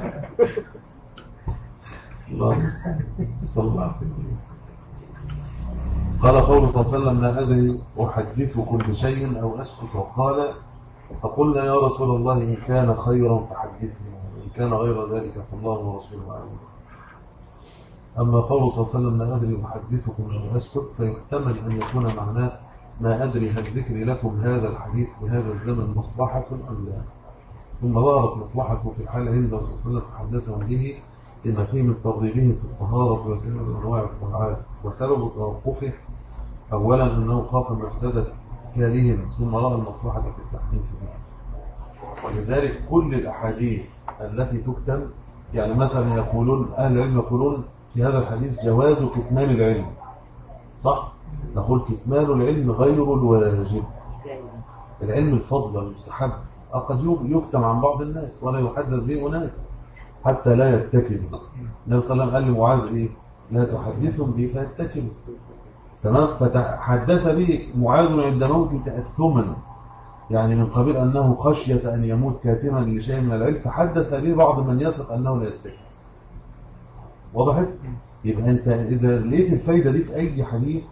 الله المستعان صلى الله عليه وسلم. قال قوله صلى الله عليه وسلم لا أدري أحدثكم بشيء أو أسكت وقال فقلنا يا رسول الله إن كان خيرا فحدثني وإن كان غير ذلك فالله ورسوله أعلم. أما قوله صلى الله عليه وسلم لا أدري أحدثكم أو أسكت فيحتمل أن يكون معناه ما أدري هل ذكري لكم هذا الحديث في هذا الزمن مصلحة أم لا. ثم ظهرت مصلحته في الحال عند صلى الله عليه وسلم فحدثهم به إن فيه من ترغيبه في الطهارة وسائر أنواع الطاعات وسبب توقفه أولا أنه خاف مفسدة كالهم ثم رأى المصلحة في التحديث به. ولذلك كل الأحاديث التي تكتم يعني مثلا يقولون أهل العلم يقولون في هذا الحديث جواز كتمان العلم صح؟ نقول كتمان العلم غير الواجب. العلم الفضل المستحب قد يكتم عن بعض الناس ولا يحدث به أناس حتى لا يتكل. النبي صلى الله عليه وسلم قال لمعاذ إيه؟ لا تحدثهم به فيتكلوا تمام. فتحدث به معاذ عند موت تأثما يعني من قبيل أنه خشية أن يموت كاتما لشيء من العلم فحدث به بعض من يثق أنه لا يتكل. وضحت؟ يبقى أنت إذا لقيت الفايدة دي في أي حديث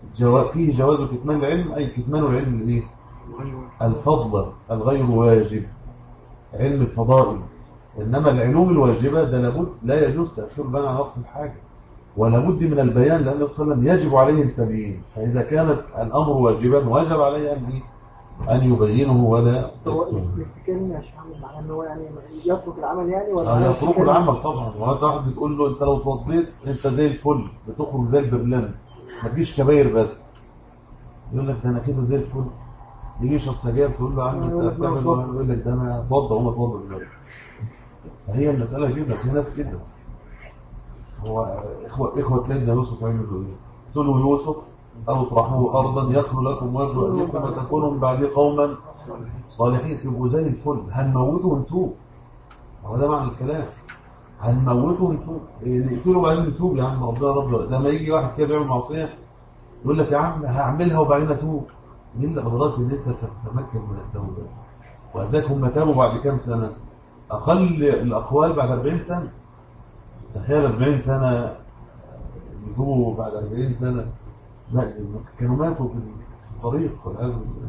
جوا... فيه جواز كتمان العلم، أي كتمان العلم الإيه؟ الفضل الغير واجب، علم الفضائل. إنما العلوم الواجبة ده لابد لا يجوز تأخير بين عن وقت الحاجة، ولا بد من البيان، لأن النبي صلى الله عليه وسلم يجب عليه التبيين، فإذا كانت الأمر واجبا وجب عليه أن إيه؟ أن يبينه ولا هو يكتمه. الافتكار مش عامل معناه ان هو يعني يترك العمل يعني ولا آه، يترك العمل طبعا. وانت واحد بتقول له انت لو اتوضيت انت زي الفل، بتخرج زي البرلمان، مفيش كباير بس. يقول لك ده انا كده زي الفل. يجي يشرب سجاير تقول له يا عم انت بتعمل، يقول لك ده انا اتوضى وما اتوضى دلوقتي. هي المساله كده، في ناس كده. هو اخوه اخوه سيدنا يوسف عملوا ايه؟ قتلوا يوسف او اطرحوه ارضا يخلو لكم وجه ابيكم وتكونوا من بعده قوما صالحين. تبقوا زي الفل، هنموته ونتوب. هو ده معنى الكلام، هنموته ونتوب. نقتله وبعدين نتوب يا عم، ربنا رب. لما يجي واحد كده بيعمل معصيه يقول لك يا عم هعملها وبعدين اتوب. مين اللي ادراك ان انت ستتمكن من التوبه؟ وذلك هم تابوا بعد كام سنه؟ اقل الاقوال بعد أربعين سنه. تخيل أربعين سنه يتوبوا بعد أربعين سنه. لا كانوا ماتوا في الطريق والعياذ بالله.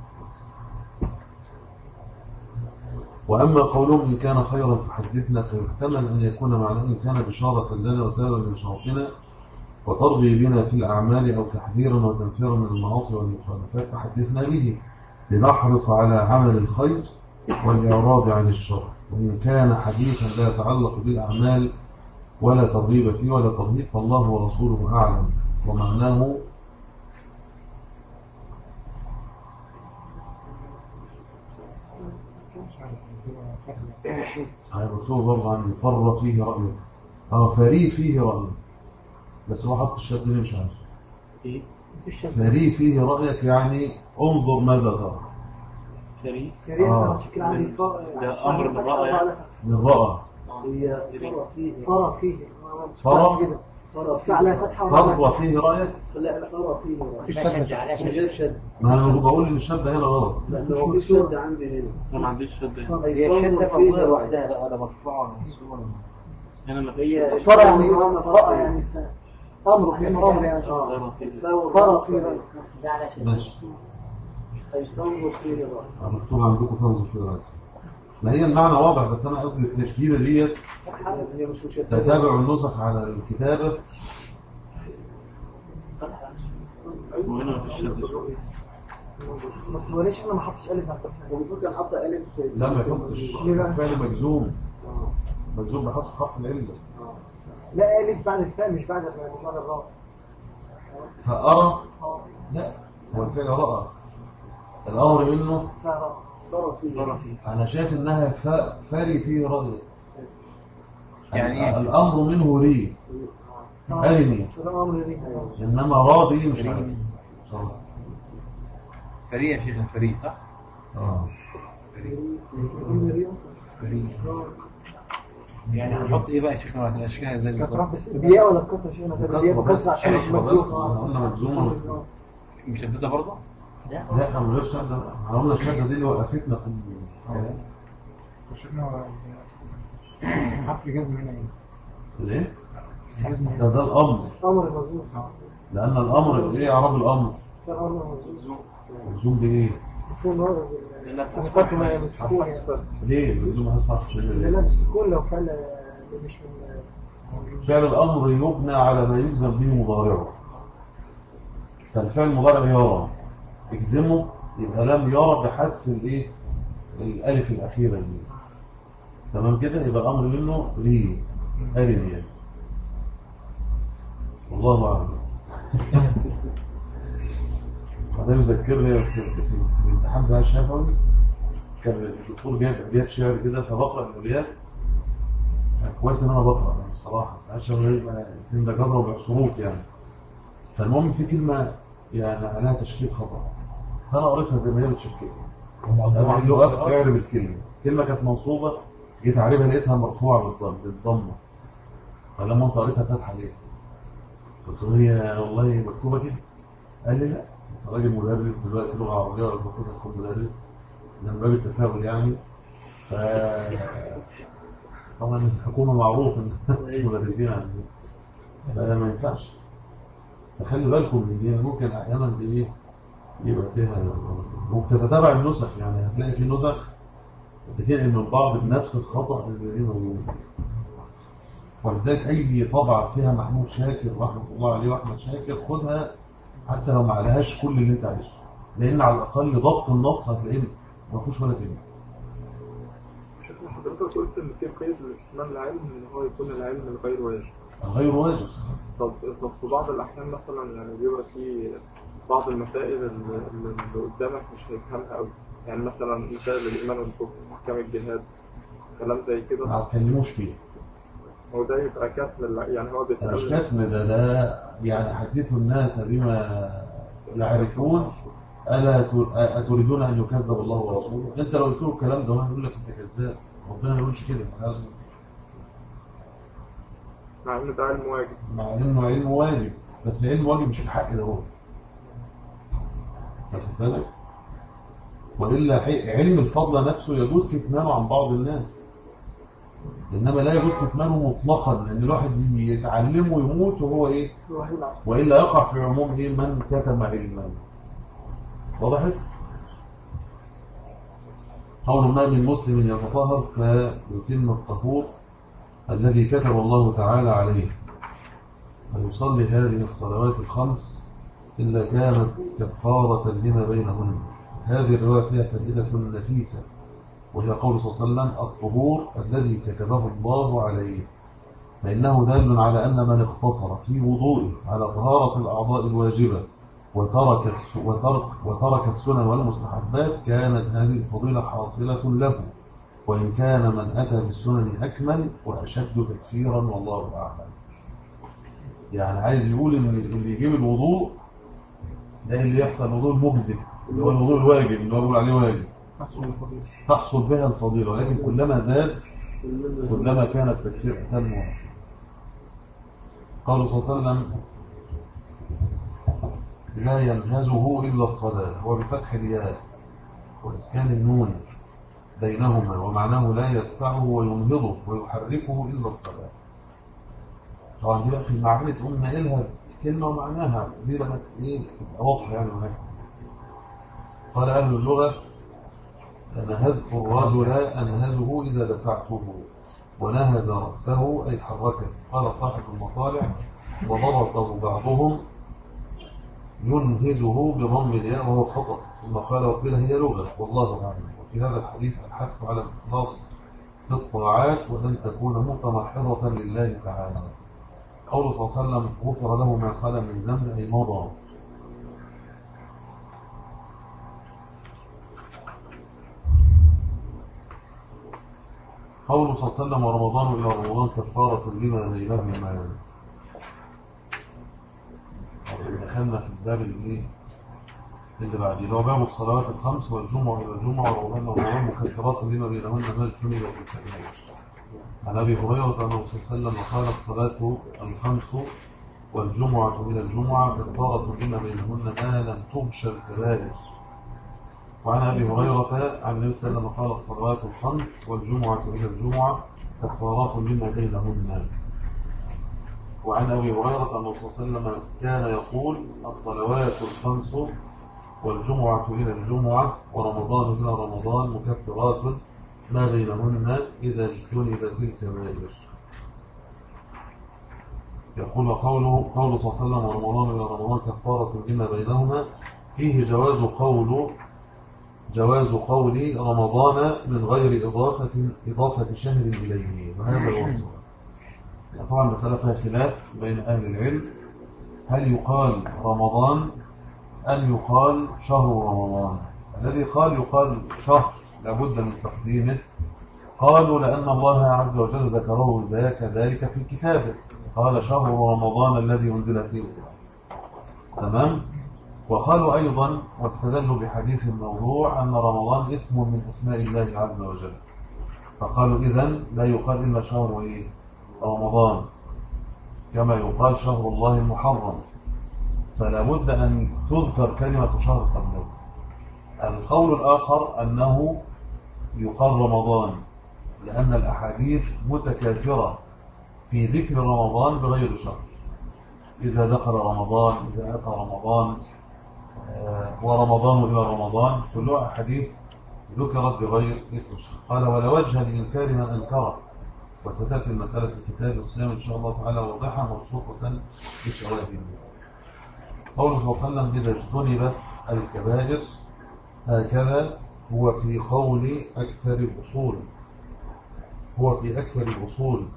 وأما قولهم إن كان خيرا فحدثنا، فيحتمل أن يكون معناه إن كان بشارة لنا وسببا من شرفنا وترضي بنا في الأعمال أو تحذيرا وتنفيرا من المعاصي والمخالفات فحدثنا به لنحرص على عمل الخير والإعراض عن الشر. وإن كان حديثا لا يتعلق بالأعمال ولا ترغيب فيه ولا ترهيب فالله ورسوله أعلم. ومعناه على الرسول برضه عن فر فيه رأيه، اه فري فيه رأيه، بس هو حط الشد ليه مش عارف. ايه فري فيه رأيك يعني انظر ماذا ترى. فري اه ده امر من الرأي يعني. من رأى هي فرى فيه فرى كده على فتحة فر فيه رأيك. لا لا فرى فيه مفيش شد من غير شد. ما انا بقول ان الشد هنا غلط. لأنه هو في شد عندي هنا. انا ما عنديش شد هنا. هي الشدة موجودة لوحدها لا انا مرفوعه هنا ما فيش هي شد. فرى يعني فرى يعني أمر في أمر يعني فرى فيه ماشي تنظر فيه رأي. مكتوب عندكم تنظر فيه رأيك. ما هي المعنى واضح، بس انا قصدي التشديده ديت هي مش مشددة. تتابع النسخ على الكتابه. وهنا ما فيش شد. بس هو ليش انا ما حطش الف على الفتحه؟ هو المفروض كان حط الف في لا ما يحطش فعل مجزوم، مجزوم بحذف حرف العله. لا الف بعد الفاء مش بعد بعد الراء. فأرى لا هو الفعل رأى، الأمر منه فرى فيه. أنا شايف إنها ف- فري فيه رأي يعني إيه؟ الأمر منه ري أرمي، إنما راضي مش عارف. صح. فري يا شيخ فري صح؟ اه فري يعني هنحط ايه بقى يا شيخ؟ ما اشكالها ازاي بالظبط؟ بياء ولا بكسر شيء كده بياء بكسر عشان مش مكتوب. قلنا مجزوم. مشدده برضه؟ لا من غير شدة. قلنا الشدة دي اللي وقفتنا في الكلام. وشفنا حرف جزم هنا ايه؟ ليه؟ جزم ده ده الأمر، امر مظبوط. لأن الأمر إيه أعراب الأمر؟ امر مظبوط. مجزوم بإيه؟ يكون نور بالسكون ما بالسكون يعني. ليه؟ مجزوم هسمع في لا بالسكون لو كان مش من فعل الأمر يبنى على ما يجزم به مضارعه. فالفعل المضارع يرى يجزمه يبقى لم يرى بحذف الايه الالف الاخيره دي. تمام كده يبقى الامر منه ليه ارمي يعني. والله اعلم. وده يذكرني في الامتحان بتاع الشفوي كان الدكتور جايب ابيات شعر كده فبقرا الابيات. كويس ان انا بقرا يعني الصراحه عشان ده جرب بحروف يعني. فالمهم في كلمه يعني عليها تشكيل خطا فانا قريتها زي ما هي بتشكل. انا اللي وقف اعرب الكلمه، الكلمه كانت منصوبه جيت اعربها لقيتها مرفوعه بالضمه. فلما انت قريتها فتحه ليه؟ قلت له هي والله مكتوبه كده. قال لي لا راجل مدرس دلوقتي لغه عربيه ولا المفروض تكون مدرس من باب التفاؤل يعني. ف طبعا الحكومه معروف ان مدرسين عندنا فده ما ينفعش. فخلي بالكم من دي، ممكن احيانا دي ايه يبقى فيها، وبتتتابع النسخ، يعني هتلاقي في نسخ بتنقل من بعض بنفس الخطأ اللي موجود. ولذلك اي طبعة فيها محمود شاكر رحمه الله عليه واحمد شاكر خدها حتى لو ما عليهاش كل اللي انت عايزه، لان على الاقل ضبط النص هتلاقيه ما فيهوش ولا كلمه. شكل حضرتك قلت ان في قيد لاحتمال العلم ان هو يكون العلم الغير واجب. الغير واجب. طب طب في بعض الاحيان مثلا يعني بيبقى في بعض المسائل اللي اللي قدامك مش هيفهمها قوي، يعني مثلا مسائل الايمان والكفر، احكام الجهاد، كلام زي كده. ما تكلموش فيه. هو ده يبقى كتم، يعني هو مش بيسأل. كتم، ده ده يعني حديث الناس بما يعرفون ألا أتريدون أن يكذب الله ورسوله. أنت لو قلت له الكلام ده هو يقول لك أنت كذاب، ربنا ما يقولش كده. مع ان ده علم واجب، مع إنه علم واجب، بس علم واجب مش الحق ده هو. واخد بالك؟ وإلا علم الفضل نفسه يجوز كتمانه عن بعض الناس، إنما لا يجوز كتمانه مطلقا، لأن الواحد يتعلمه ويموت وهو إيه، وإلا يقع في عموم إيه من كتم علما. وضحت؟ قول ما من مسلم يتطهر فيتم الطهور الذي كتب الله تعالى عليه فيصلي هذه الصلوات الخمس إلا كانت كفارة لما بينهن. هذه الرواية فيها فائدة نفيسة، وهي قول صلى الله عليه وسلم الطهور الذي كتبه الله عليه، فإنه دال على أن من اقتصر في وضوئه على طهارة الأعضاء الواجبة وترك وترك وترك السنن والمستحبات كانت هذه الفضيلة حاصلة له، وإن كان من أتى بالسنن أكمل وأشد تكفيرا والله أعلم. يعني عايز يقول إن اللي يجيب الوضوء ده اللي يحصل الوضوء المجزئ اللي هو الوضوء الواجب اللي هو بيقول عليه واجب تحصل بها الفضيلة، ولكن كلما زاد كلما كانت تكفير أتم وأشد. قال صلى الله عليه وسلم لا ينهزه إلا الصلاة، هو بفتح الياء وإسكان النون بينهما، ومعناه لا يدفعه وينهضه ويحركه إلا الصلاة. طبعا دي بقى في المعاني تقوم نقلها كلمة ومعناها دي بقى إيه تبقى واضحة يعني وهيك. قال أهل اللغة نهزت الرجل أنهزه إذا دفعته، ونهز رأسه أي حركه. قال صاحب المطالع وضبطه بعضهم ينهزه بضم الياء وهو خطأ، ثم قال وقيل هي لغة والله أعلم. وفي هذا الحديث الحث على الإخلاص للطاعات وأن تكون متمحضة لله تعالى. قوله صلى الله عليه وسلم غفر له ما خلا من ذنب أي مضى. قوله صلى الله عليه وسلم ورمضان إلى رمضان كفارة لما بينهما. دخلنا في الباب اللي اللي بعديه هو باب الصلوات الخمس والجمعة إلى الجمعة ورمضان ورمضان مكفرات لما بينهن ما اجتنب الكبائر. عن أبي هريرة أنه صلى الله عليه وسلم قال الصلاة الخمس والجمعة إلى الجمعة كفارة لما بينهن ما لم تغش الكبائر. وعن أبي هريرة عن النبي صلى الله عليه وسلم قال الصلوات الخمس والجمعة إلى الجمعة كفارات لما بينهن. وعن أبي هريرة أنه صلى الله عليه وسلم كان يقول الصلوات الخمس والجمعة إلى الجمعة ورمضان إلى رمضان مكفرات ما بينهن إذا اجتنبت الكبائر. يقول قوله قول صلى الله عليه وسلم ورمضان إلى رمضان كفارة لما بينهما فيه جواز قول جواز قول رمضان من غير إضافة إضافة شهر إليه، وهذا الوصف. طبعا مسألة فيها خلاف بين أهل العلم، هل يقال رمضان أن يقال شهر رمضان؟ الذي قال يقال شهر لابد من تقديمه، قالوا لأن الله عز وجل ذكره كذلك في كتابه، قال شهر رمضان الذي أنزل فيه القرآن. تمام. وقالوا أيضا واستدلوا بحديث الموضوع أن رمضان اسم من أسماء الله عز وجل، فقالوا إذن لا يقال إلا شهر إيه؟ رمضان، كما يقال شهر الله المحرم، فلا بد أن تذكر كلمة شهر قبله. القول الآخر أنه يقال رمضان لأن الأحاديث متكاثرة في ذكر رمضان بغير شهر، إذا دخل رمضان، إذا أتى رمضان، آه ورمضان إلى رمضان، كلها أحاديث ذكرت بغير اسم. قال ولا وجه لإنكار من أنكره، وستأتي المسألة في كتاب الصيام إن شاء الله تعالى واضحة مبسوطة بشواهد. قوله صلى الله عليه وسلم إذا اجتنبت الكبائر، هكذا هو في قول أكثر الأصول، هو في أكثر الأصول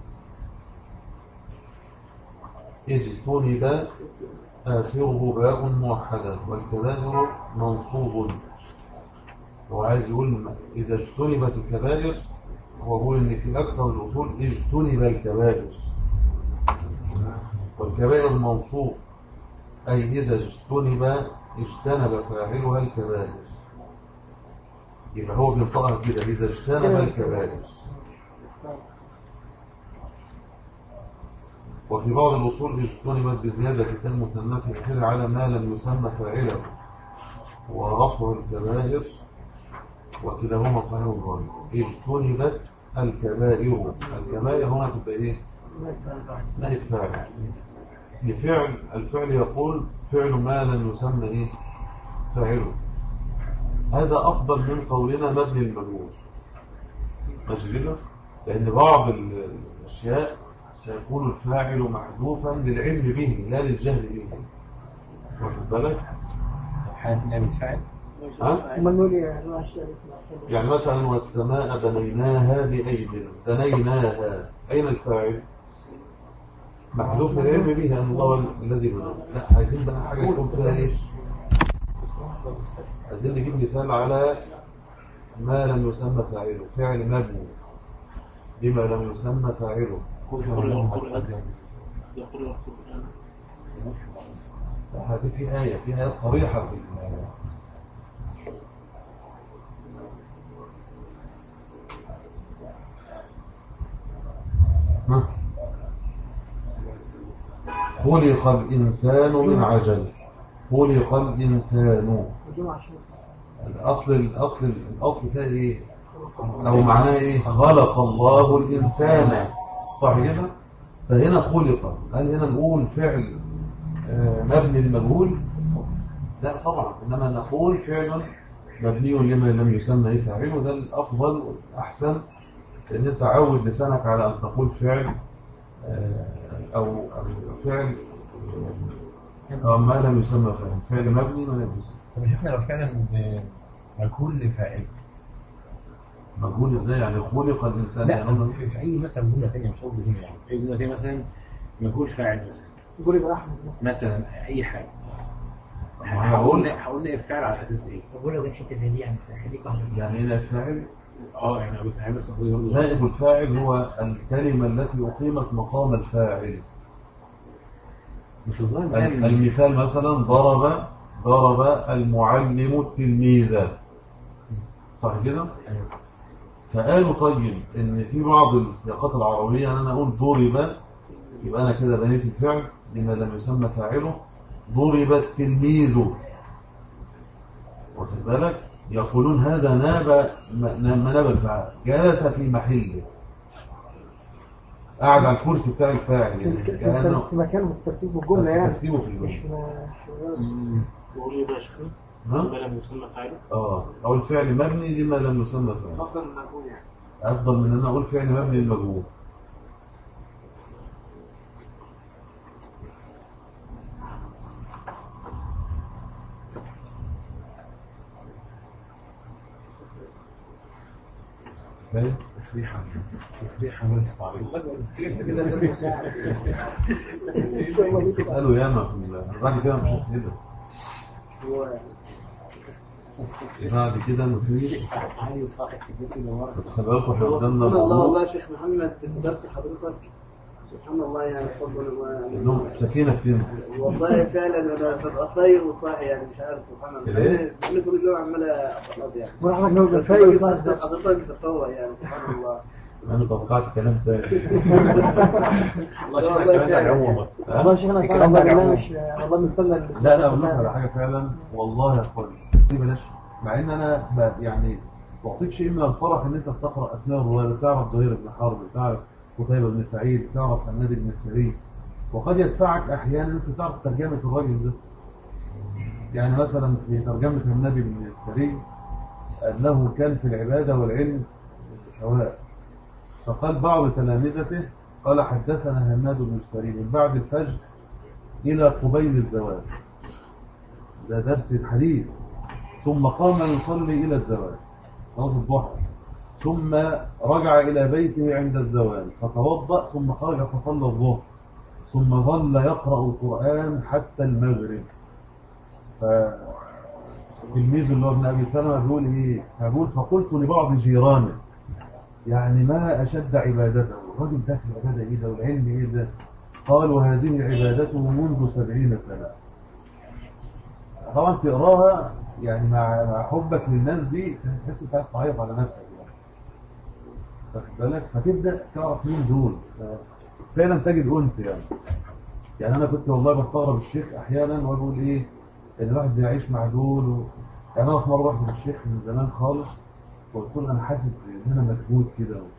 اجتنب آخره باء موحدة والكبائر منصوب. وعايز يقول إذا اجتنبت الكبائر، هو يقول إن في أكثر الأصول اجتنب الكبائر، والكبائر منصوب، أي إذا اجتنب اجتنب فاعلها الكبائر. يبقى هو بينطقها كده إذا اجتنب الكبائر. وفي بعض الأصول اجتنبت بزيادة تم مثنى في الأخير على ما لم يسمى فاعله ورفع الكبائر، وكلاهما صحيح الغالب. اجتنبت الكبائر، الكبائر هنا تبقى ايه؟ نائب فاعل. لفعل الفعل يقول فعل ما لم يسمى ايه؟ فاعله. هذا أفضل من قولنا مبني المجهول. ماشي كده؟ لأن بعض الأشياء سيكون الفاعل محذوفا للعلم به لا للجهل به. واخد بالك؟ حالة نائب الفاعل. يعني مثلا والسماء بنيناها بأيد، بنيناها، أين الفاعل؟ محذوف من العلم به أن الله الذي بنى. لا، عايزين بقى حاجة يكون فيها ايش؟ عايزين نجيب مثال على ما لم يسمى فاعله، فعل مبني بما لم يسمى فاعله. هذه في آية، في آيات صريحة في خلق الإنسان من عجل، خلق الإنسان. الأصل الأصل الأصل فيها إيه؟ أو معناه إيه؟ خلق الله الإنسان، صح كده؟ فهنا خلق، هل هنا نقول فعل مبني للمجهول؟ لا طبعا، إنما نقول فعل مبني لما لم يسمى إيه فاعله. ده الأفضل والأحسن، لأن أنت عود لسانك على أن تقول فعل أو فعل أو ما لم يسمى فعل، فعل مبني ما لم يسمى. طب شفنا لو فعلا مجهول لفاعل، مجهول ازاي؟ يعني خلق الانسان. لا يعني في, في اي مثلا جمله ثانيه مش قصدي هنا، يعني اي جمله ثانيه مثلا مجهول فاعل مثلا، يقول يبقى احمد مثلا اي حاجه هقول هقول هقول لك الفعل على اساس ايه؟ بقول لو جت حته زي دي يعني خليك واحد. يعني هنا الفاعل اه يعني بس عايز بس اقول برضه نائب الفاعل هو الكلمه التي اقيمت مقام الفاعل. بس الظاهر المثال مثلا ضرب ضرب المعلم التلميذ، صح كده؟ فقالوا طيب ان في بعض السياقات العربيه ان انا اقول ضرب، يبقى انا كده بنيت الفعل لما لم يسمى فاعله. ضرب التلميذ، واخد بالك؟ يقولون هذا ناب مناب الفاعل، جلس في محله، قاعد على الكرسي بتاع الفاعل، يعني كانه في مكانه الترتيب والجمله يعني ترتيبه في الجمله. يقول ايه بقى شكله؟ ما لم يسمى فاعله. اه او الفعل مبني لما لم يسمى فاعله. افضل من اقول يعني افضل من ان اقول فعل مبني للمجهول. فاهم؟ تسريحا تسريحا من اساله ياما بعد كده مش هتسأله. بعد كده مفيش. خلي بالكم احنا قدامنا الله موضوع والله يا شيخ محمد في درس حضرتك سبحان الله يعني فضل انه السكينه بتنزل. والله فعلا انا ببقى طاير وصاحي يعني مش عارف سبحان الله. انا كل يوم عمال اتفرج يعني مرحبا بك طاير وصاحي حضرتك بتتطوع يعني سبحان الله. انا توقعت كلام تاني. الله شيخنا الكلام ده عموما والله شيخنا الكلام ده مش والله مستنى. لا لا اقول لك على حاجه فعلا والله يا اخوان بلاش، مع ان انا يعني تعطيك شيء من الفرح ان انت تقرا اسماء الرواه، تعرف زهير بن حرب، تعرف قتيبة بن سعيد، تعرف حماد بن السري، وقد يدفعك احيانا انت تعرف ترجمه الراجل ده. يعني مثلا في ترجمه النبي بن السري انه كان في العباده والعلم سواء. فقال بعض تلامذته قال حدثنا هناد بن السري من بعد الفجر الى قبيل الزوال، ده درس الحديث. ثم قام يصلي الى الزوال صلاه الضحى، ثم رجع إلى بيته عند الزوال فتوضأ، ثم خرج فصلى الظهر، ثم ظل يقرأ القرآن حتى المغرب. فتلميذ اللي هو ابن أبي سلمة بيقول إيه؟ بيقول فقلت لبعض جيرانه يعني ما أشد عبادته، الراجل ده في العبادة إيه ده والعلم إيه ده؟ قالوا هذه عبادته منذ سبعين سنة. طبعا تقراها يعني مع مع حبك للناس دي تحس انك تعيط على نفسك يعني، واخد بالك؟ فتبدا تعرف مين دول، فعلا تجد انس يعني. يعني انا كنت والله بستغرب الشيخ احيانا واقول ايه ان الواحد بيعيش مع دول و... يعني انا في مره رحت للشيخ من زمان خالص وقلت له انا حاسس ان انا مكبوت كده و...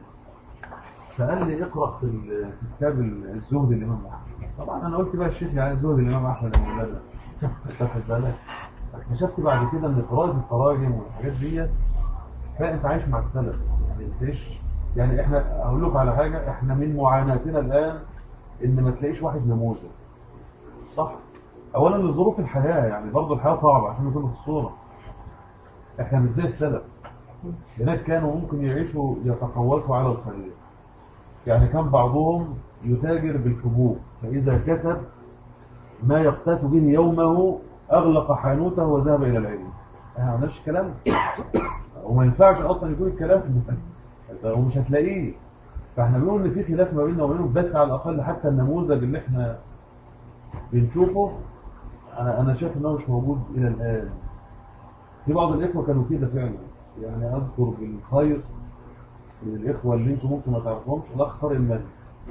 فقال لي اقرا في ال- في كتاب الزهد الامام احمد. طبعا انا قلت بقى الشيخ يعني زهد الامام احمد يا مولانا، واخد بالك؟ اكتشفت بعد كده ان قراءه التراجم والحاجات دي فانت عايش مع السلف يعني انتش. يعني احنا اقول لكم على حاجه، احنا من معاناتنا الان ان ما تلاقيش واحد نموذج صح. اولا لظروف الحياه، يعني برضه الحياه صعبه عشان نكون في الصوره. احنا مش زي السلف، هناك كانوا ممكن يعيشوا يتقوتوا على الخير. يعني كان بعضهم يتاجر بالحبوب، فاذا كسب ما يقتات به يومه اغلق حانوته وذهب الى العلم. احنا ما عندناش الكلام، وما ينفعش اصلا يكون الكلام ومش هتلاقيه. فاحنا بنقول ان في خلاف ما بيننا وبينهم، بس على الاقل حتى النموذج اللي احنا بنشوفه انا انا شايف انه مش موجود الى الان. في بعض الاخوه كانوا كده فعلا. يعني اذكر بالخير من الاخوه اللي انتم ممكن ما تعرفهمش الاخ طارق المهدي.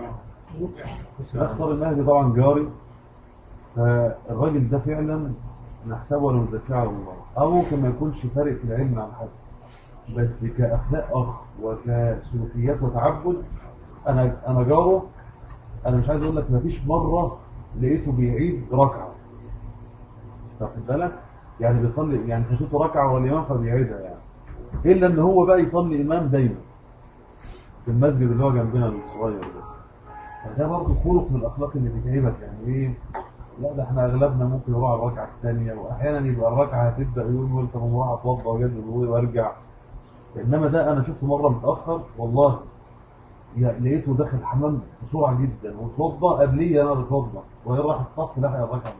الاخ طارق المهدي طبعا جاري، فالراجل ده فعلا نحسبه ولا نزكيه على الله، او ممكن ما يكونش فارق في العلم عن حد، بس كأخلاق أخ وكسلوكيات وتعبد أنا أنا جاره. أنا مش عايز أقول لك مفيش مرة لقيته بيعيد ركعة، واخد بالك؟ يعني بيصلي يعني فاتته ركعة والإمام فبيعيدها يعني، إلا إن هو بقى يصلي إمام دايما في المسجد اللي هو جنبنا الصغير ده. فده برضه خلق من الأخلاق اللي بتعيبك يعني إيه. لا ده احنا أغلبنا ممكن يروح على الركعة الثانية، وأحيانا يبقى الركعة هتبدأ يقول يقول طب أنا راح أتوضأ وأجدد وأرجع. انما ده انا شفته مره متاخر والله، لقيته داخل الحمام بسرعه جدا واتوضى قبليه انا بتوضى وغير راح الصف لحق الركعه.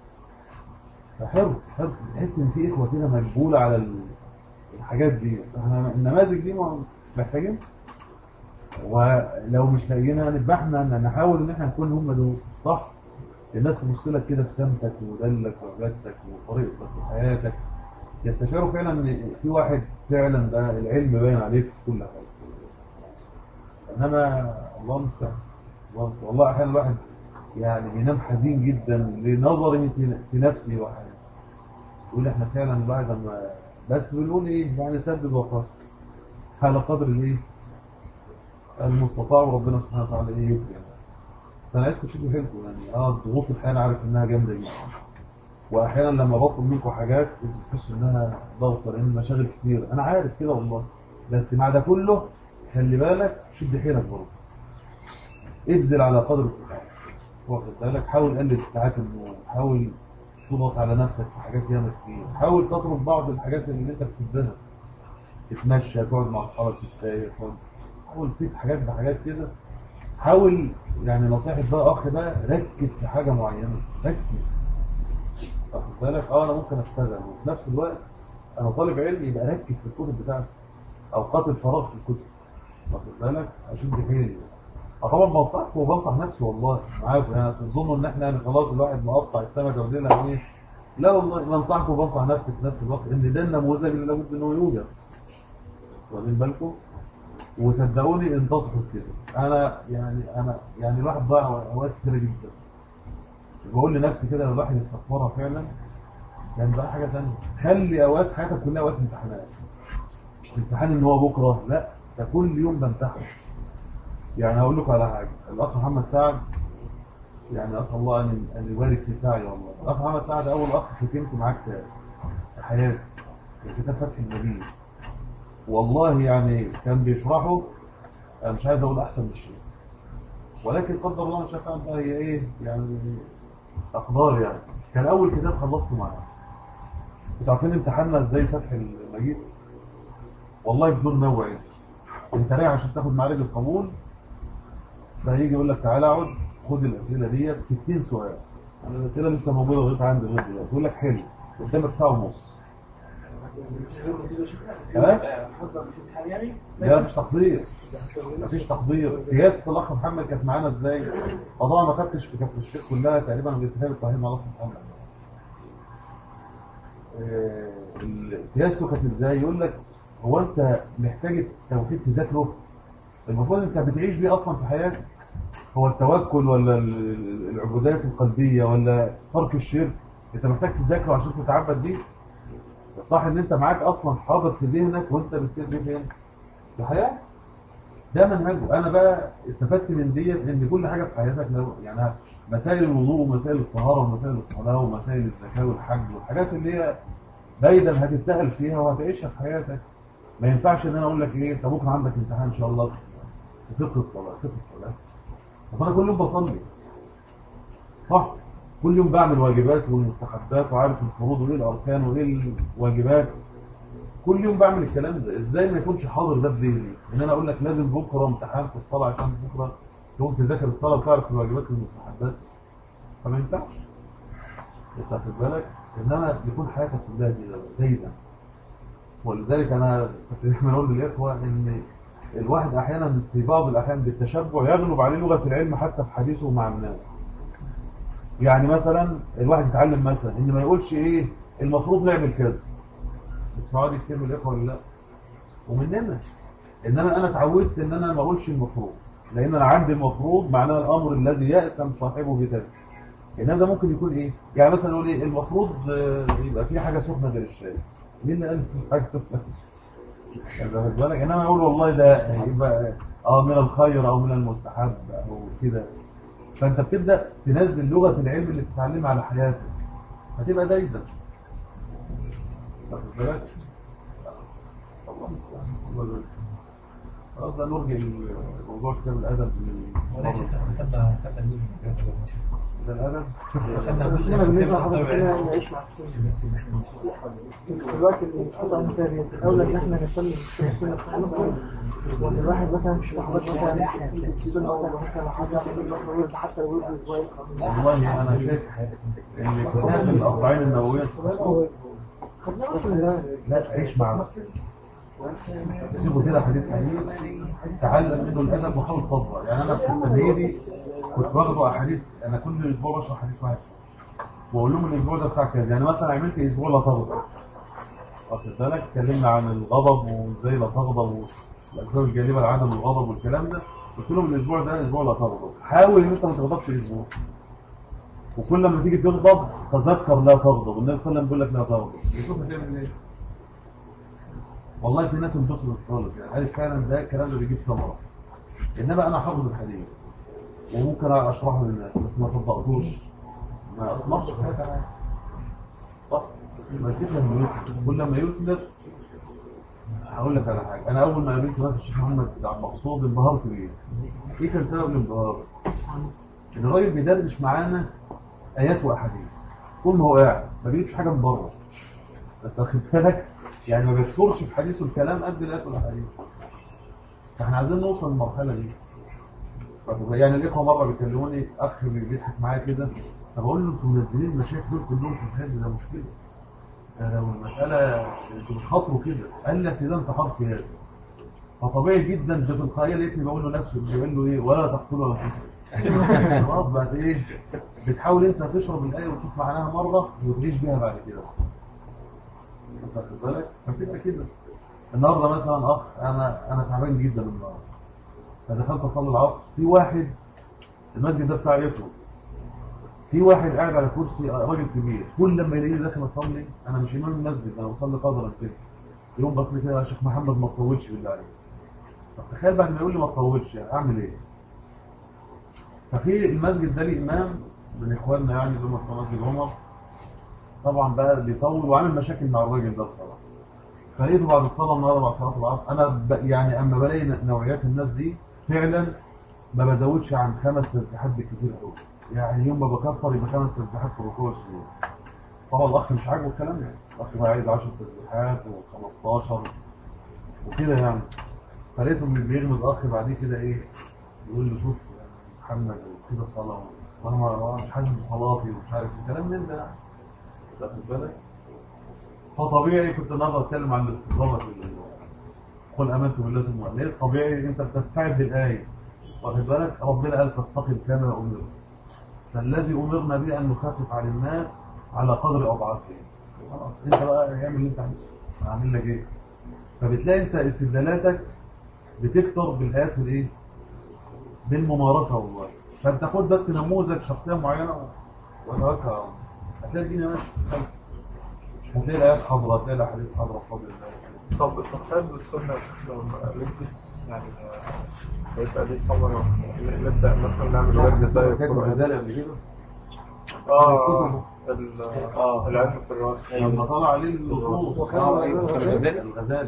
فحرص حرص تحس ان في اخوه كده مجبوله على الحاجات دي. احنا النماذج دي محتاجين، ولو مش لاقيينها نبقى احنا نحاول ان احنا نكون هم دول صح. الناس تبص لك كده بسمتك ودلك وعبادتك وطريقتك وحياتك، يستشعروا فعلا ان في واحد فعلا ده العلم باين عليه في كل حاجه. انما الله المستعان والله احيانا الواحد يعني بينام حزين جدا لنظره في نفسه وحاله. يقول احنا فعلا الواحد لما بس بنقول ايه يعني سدد وقاصد على قدر الايه المستطاع، وربنا سبحانه وتعالى ايه يكرم. فانا عايزكم تشوفوا حيلكم يعني اه ضغوط الحياه انا عارف انها جامده جدا، واحيانا لما بطلب منكم حاجات بتحسوا انها ضغطه لان مشاغل كتير، انا عارف كده والله. بس مع ده كله خلي بالك شد حيلك برضه، ابذل على قدر استطاعتك، واخد بالك؟ حاول قلل ساعات النوم، حاول تضغط على نفسك في حاجات ياما كتير، حاول تترك بعض الحاجات اللي انت بتحبها، تتمشى، تقعد مع اصحابك تتسايق، حاول تسيب حاجات بحاجات كده. حاول يعني نصيحة بقى اخ بقى ركز في حاجة معينة، ركز، واخد بالك؟ اه انا ممكن اشتغل وفي نفس الوقت انا طالب علم، يبقى ركز في الكتب بتاعتي، اوقات الفراغ في الكتب، واخد بالك؟ اشد حيلي. طبعا بنصحكم وبنصح نفسي والله معاكم، يعني تظنوا ان احنا يعني خلاص الواحد مقطع السمكه وديلها ايه؟ لا والله بنصحكم وبنصح نفسي في نفس الوقت ان ده النموذج اللي لابد انه يوجد، واخدين بالكم؟ وصدقوني انتصحوا كده. انا يعني انا يعني الواحد ضيع اوقات كتيره جدا، بقول لنفسي كده لو الواحد استثمرها فعلا كان بقى حاجه ثانيه. خلي اوقات حياتك كلها اوقات امتحانات، مش امتحان ان هو بكره، لا ده كل يوم بمتحن. يعني هقول لكم على حاجه، الاخ محمد سعد يعني اسال الله ان ان يبارك في سعي. والله الاخ محمد سعد اول اخ ختمت معاك في حياتي في كتاب فتح المجيد، والله يعني كان بيشرحه، أنا مش عايز اقول احسن من الشيء، ولكن قدر الله ما شاء فعل بقى هي ايه يعني اقدار. يعني كان اول كتاب خلصته معاه. انتوا عارفين امتحاننا ازاي فتح المجيد؟ والله بدون موعد، انت رايح عشان تاخد معالج القبول، فهيجي يقول لك تعالى اقعد خد الاسئله ديت ستين سؤال، انا الاسئله لسه موجوده لغايه عندي لغايه دلوقتي، يقول لك حلو قدامك ساعه ونص. ها؟ لا مش تقدير، مفيش تقدير. سياسه الاخ محمد كانت معانا ازاي؟ طبعا ما خدتش في كفر الشيخ كلها تقريبا بالاتفاق الطاهر مع الاخ محمد. سياسته كانت ازاي؟ يقول لك هو انت محتاج التوحيد تذاكره؟ المفروض انت بتعيش بيه اصلا في حياتك، هو التوكل ولا العبودات القلبيه ولا ترك الشرك، انت محتاج تذاكره عشان تتعبد بيه؟ الصح ان انت معاك اصلا حاضر في ذهنك وانت بتصير بيه فين؟ في حياتك. ده منهجه. انا بقى استفدت من ديت ان كل حاجه في حياتك يعني مسائل الوضوء ومسائل الطهاره ومسائل الصلاه ومسائل الزكاه والحج والحاجات اللي هي دايما هتتسال فيها وهتعيشها في حياتك. ما ينفعش ان انا اقول لك ايه انت بكره عندك امتحان ان شاء الله في فقه الصلاه، فقه الصلاه طب انا كل يوم بصلي صح، كل يوم بعمل واجبات والمستحبات وعارف الفروض وايه الاركان وايه الواجبات، كل يوم بعمل الكلام ده، ازاي ما يكونش حاضر ده في ذهني ان انا اقول لك لازم بكره امتحان في الصلاه عشان بكره تقوم تذاكر الصلاه وتعرف الواجبات والمستحبات؟ فما ينفعش. انت واخد بالك؟ انما يكون حياتك كلها كده دايما. ولذلك انا كنت دايما اقول للاخوه ان الواحد احيانا في بعض الاحيان بالتشبع يغلب عليه لغه العلم حتى في حديثه مع الناس. يعني مثلا الواحد يتعلم مثلا ان ما يقولش ايه المفروض نعمل كذا، اسمعوا دي كتير من الاخوه ولا لا؟ ومننا انما انا اتعودت ان انا ما اقولش المفروض، لان انا عندي المفروض معناه الامر الذي يأثم صاحبه بذلك. انما ده ممكن يكون ايه؟ يعني مثلا نقول ايه المفروض يبقى في حاجه سخنه غير الشاي. مين اللي قال في حاجه سخنه؟ يعني بالك انما اقول والله ده يبقى اه من الخير او من المستحب او كده. فانت بتبدا تنزل لغه العلم اللي بتتعلمها على حياتك، هتبقى دايما واخد بالك. الله خلاص ده نرجع الموضوع كتاب الادب ولكن خدنا خدنا جزء من الكتاب ده الادب. خدنا جزء احنا من بالنسبه الكتاب لحضرتك نعيش مع السنه دلوقتي الوضع مثالي الاولى ان احنا نسلم السنه بتاعتنا، وان الواحد مثلا مش محبط مثلا السنه مثلا ممكن حاجه مثلا حتى لو يقول اسبوعين. والله انا شايف ان كتاب الاربعين النوويه لا تعيش معه، سيبه كده حديث حديث تعلم منه الادب وحاول تطبق. يعني انا في تمهيدي كنت باخده احاديث، انا كل اسبوع بشرح حديث واحد واقول لهم الاسبوع ده بتاع كذا. يعني مثلا عملت اسبوع لا تغضب، واخد بالك، اتكلمنا عن الغضب وازاي لا تغضب والاسباب الجالبه لعدم الغضب والكلام ده، قلت لهم الاسبوع ده اسبوع لا تغضب، حاول ان انت ما تغضبش اسبوع، وكل لما تيجي تغضب تذكر لا تغضب، النبي صلى الله عليه وسلم بيقول لك لا تغضب. شوف هتعمل ايه. والله في ناس انبسطت خالص، يعني قالت فعلا ده الكلام ده بيجيب ثمره. انما انا حافظ الحديث وممكن اشرحه للناس بس ما طبقتوش، ما اطلقش حاجه صح. ما تفهم كل ما يثمر. هقول لك على حاجه، انا اول ما قابلت مثلا الشيخ محمد عبد المقصود انبهرت بيه. ايه كان سبب الانبهار؟ ان الراجل بيدردش معانا ايات واحاديث طول ما هو قاعد، ما بيجيبش حاجه من بره، انت واخد بالك؟ يعني ما بيذكرش في حديثه الكلام قد الايات والاحاديث. فاحنا عايزين نوصل للمرحله دي. يعني الاخوه مره بيكلموني اخ بيضحك معايا كده، فبقول له انتوا منزلين المشايخ دول كلهم في الحزب، ده مشكله، ده لو المساله انتوا بتخاطروا كده. قال لي يا سيدي انت حر سياسي، فطبيعي جدا بتلقائيه لقيتني بقول له نفسه بيقول له ايه ولا تقتلوا انفسكم. خلاص بقى ايه، بتحاول انت تشرب الايه وتشوف معناها مره وتعيش بيها بعد كده، انت واخد بالك؟ فبتبقى كده. النهارده مثلا اخ انا انا تعبان جدا النهارده، فدخلت اصلي العصر، في واحد المسجد ده بتاع يفرق، في واحد قاعد على كرسي راجل كبير، كل لما يلاقيني داخل اصلي، انا مش امام المسجد انا بصلي قدرا كده، يقوم بص لي كده يا شيخ محمد ما تطولش بالله عليك. طب تخيل بعد ما يقول لي ما تطولش يعني اعمل ايه؟ ففي المسجد ده ليه امام من اخواننا يعني اللي هم في مسجد عمر، طبعا بقى بيطول وعامل مشاكل مع الراجل ده بصراحه. فلقيته بعد الصلاه النهارده بعد صلاه العصر انا ب... يعني اما بلاقي نوعيات الناس دي فعلا ما بزودش عن خمس تسبيحات بالكثير قوي، يعني يوم ما بكفر يبقى خمس تسبيحات في الركوع والسجود. طبعا الاخ مش عاجبه الكلام ده، الاخ بقى عايز عشر تسبيحات وخمستاشر وكده يعني. فلقيته بيغمض الاخ بعديه كده ايه يقول له شوف يا محمد كده صلاه وانا ما- مش حاسس بصلاتي ومش عارف الكلام من ده، واخد بالك؟ فطبيعي كنت النهارده اتكلم عن الاستقامه في ال- قل امنت بالله ثم أؤمن. ليه طبيعي انت بتستعد للايه، واخد بالك؟ ربنا قال فاستقم كما امرت، فالذي امرنا به ان نخفف عن الناس على قدر اضعافهم. خلاص انت بقى اعمل اللي انت عايزه، اعمل لك ايه؟ فبتلاقي انت استدلالاتك بتكتر بالايات الايه؟ بالممارسه والله. فانت خد بس نموذج شخصيه معينه وتوكل، هتلاقي الدنيا ماشيه، مش هتلاقي الايات حاضره، هتلاقي الاحاديث حاضره بفضل الله. طب التصحيح بالسنة لو لبس يعني هيبقى دي طبعا نبدأ مثلا نعمل ورد زي كاتب القرآن. غزالي قبل كده اه ال- آه. العلم في الرأس. لما طلع عليه النصوص وكان الغزالي الغزالي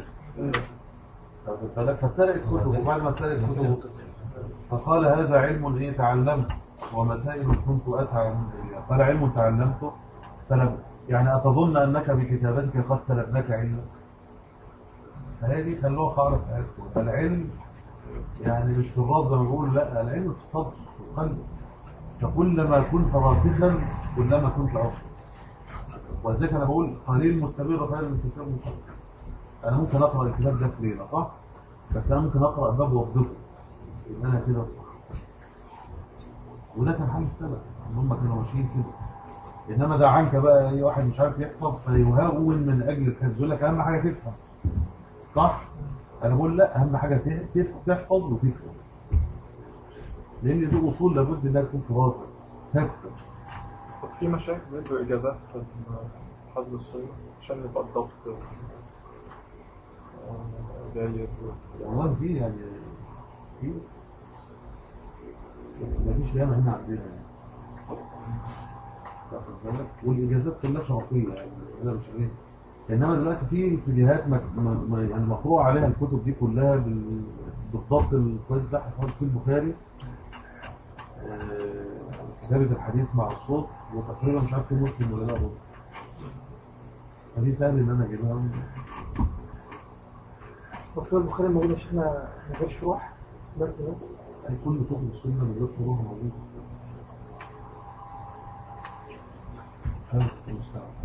فسرق الكتب، وبعد ما سرق الكتب فقال هذا علم ايه تعلمت ومسائل كنت اسعى من اياه. قال علم تعلمته سلب، يعني اتظن انك بكتابتك قد سلبناك علما. فهذه خلوها قاعده في حياتكم، العلم يعني مش في الراس زي ما بيقولوا، لا العلم في الصدر في القلب. فكلما كنت راسخا كلما كنت افضل. ولذلك انا بقول قليل مستمر خير من كثير مستمر. انا ممكن اقرا الكتاب ده في ليله صح، بس انا ممكن اقرا باب وابدته ان انا كده صح. وده كان حال السلف ان هم كانوا ماشيين كده. انما ده عنك بقى اي واحد مش عارف يحفظ فيهاون من اجل الحفظ، يقول لك اهم حاجه تفهم صح. انا بقول لا، اهم حاجه تف- تحفظ وتفهم، لان دي اصول لابد انها تكون في راسك ثابته. طب في مشايخ بيدوا إجازات في حفظ السنة عشان يبقى الضبط آه، جيد. والله في يعني في، بس مفيش ياما هنا عندنا يعني، واخد بالك؟ والاجازات كلها شرطيه يعني انا مش ايه. انما دلوقتي في اتجاهات مك... م... م- يعني مقروء عليها الكتب دي كلها بال... بالضبط الكويس ده حفظ في البخاري، آه، كتابة الحديث مع الصوت، وتقريبا مش عارف في مسلم ولا لا برضه. فدي سهل ان انا اجيبها من- دكتور البخاري موجودة شيخنا من غير شروح بس بس في كل كتب السنه من غير شروح موجوده. خمس مستوى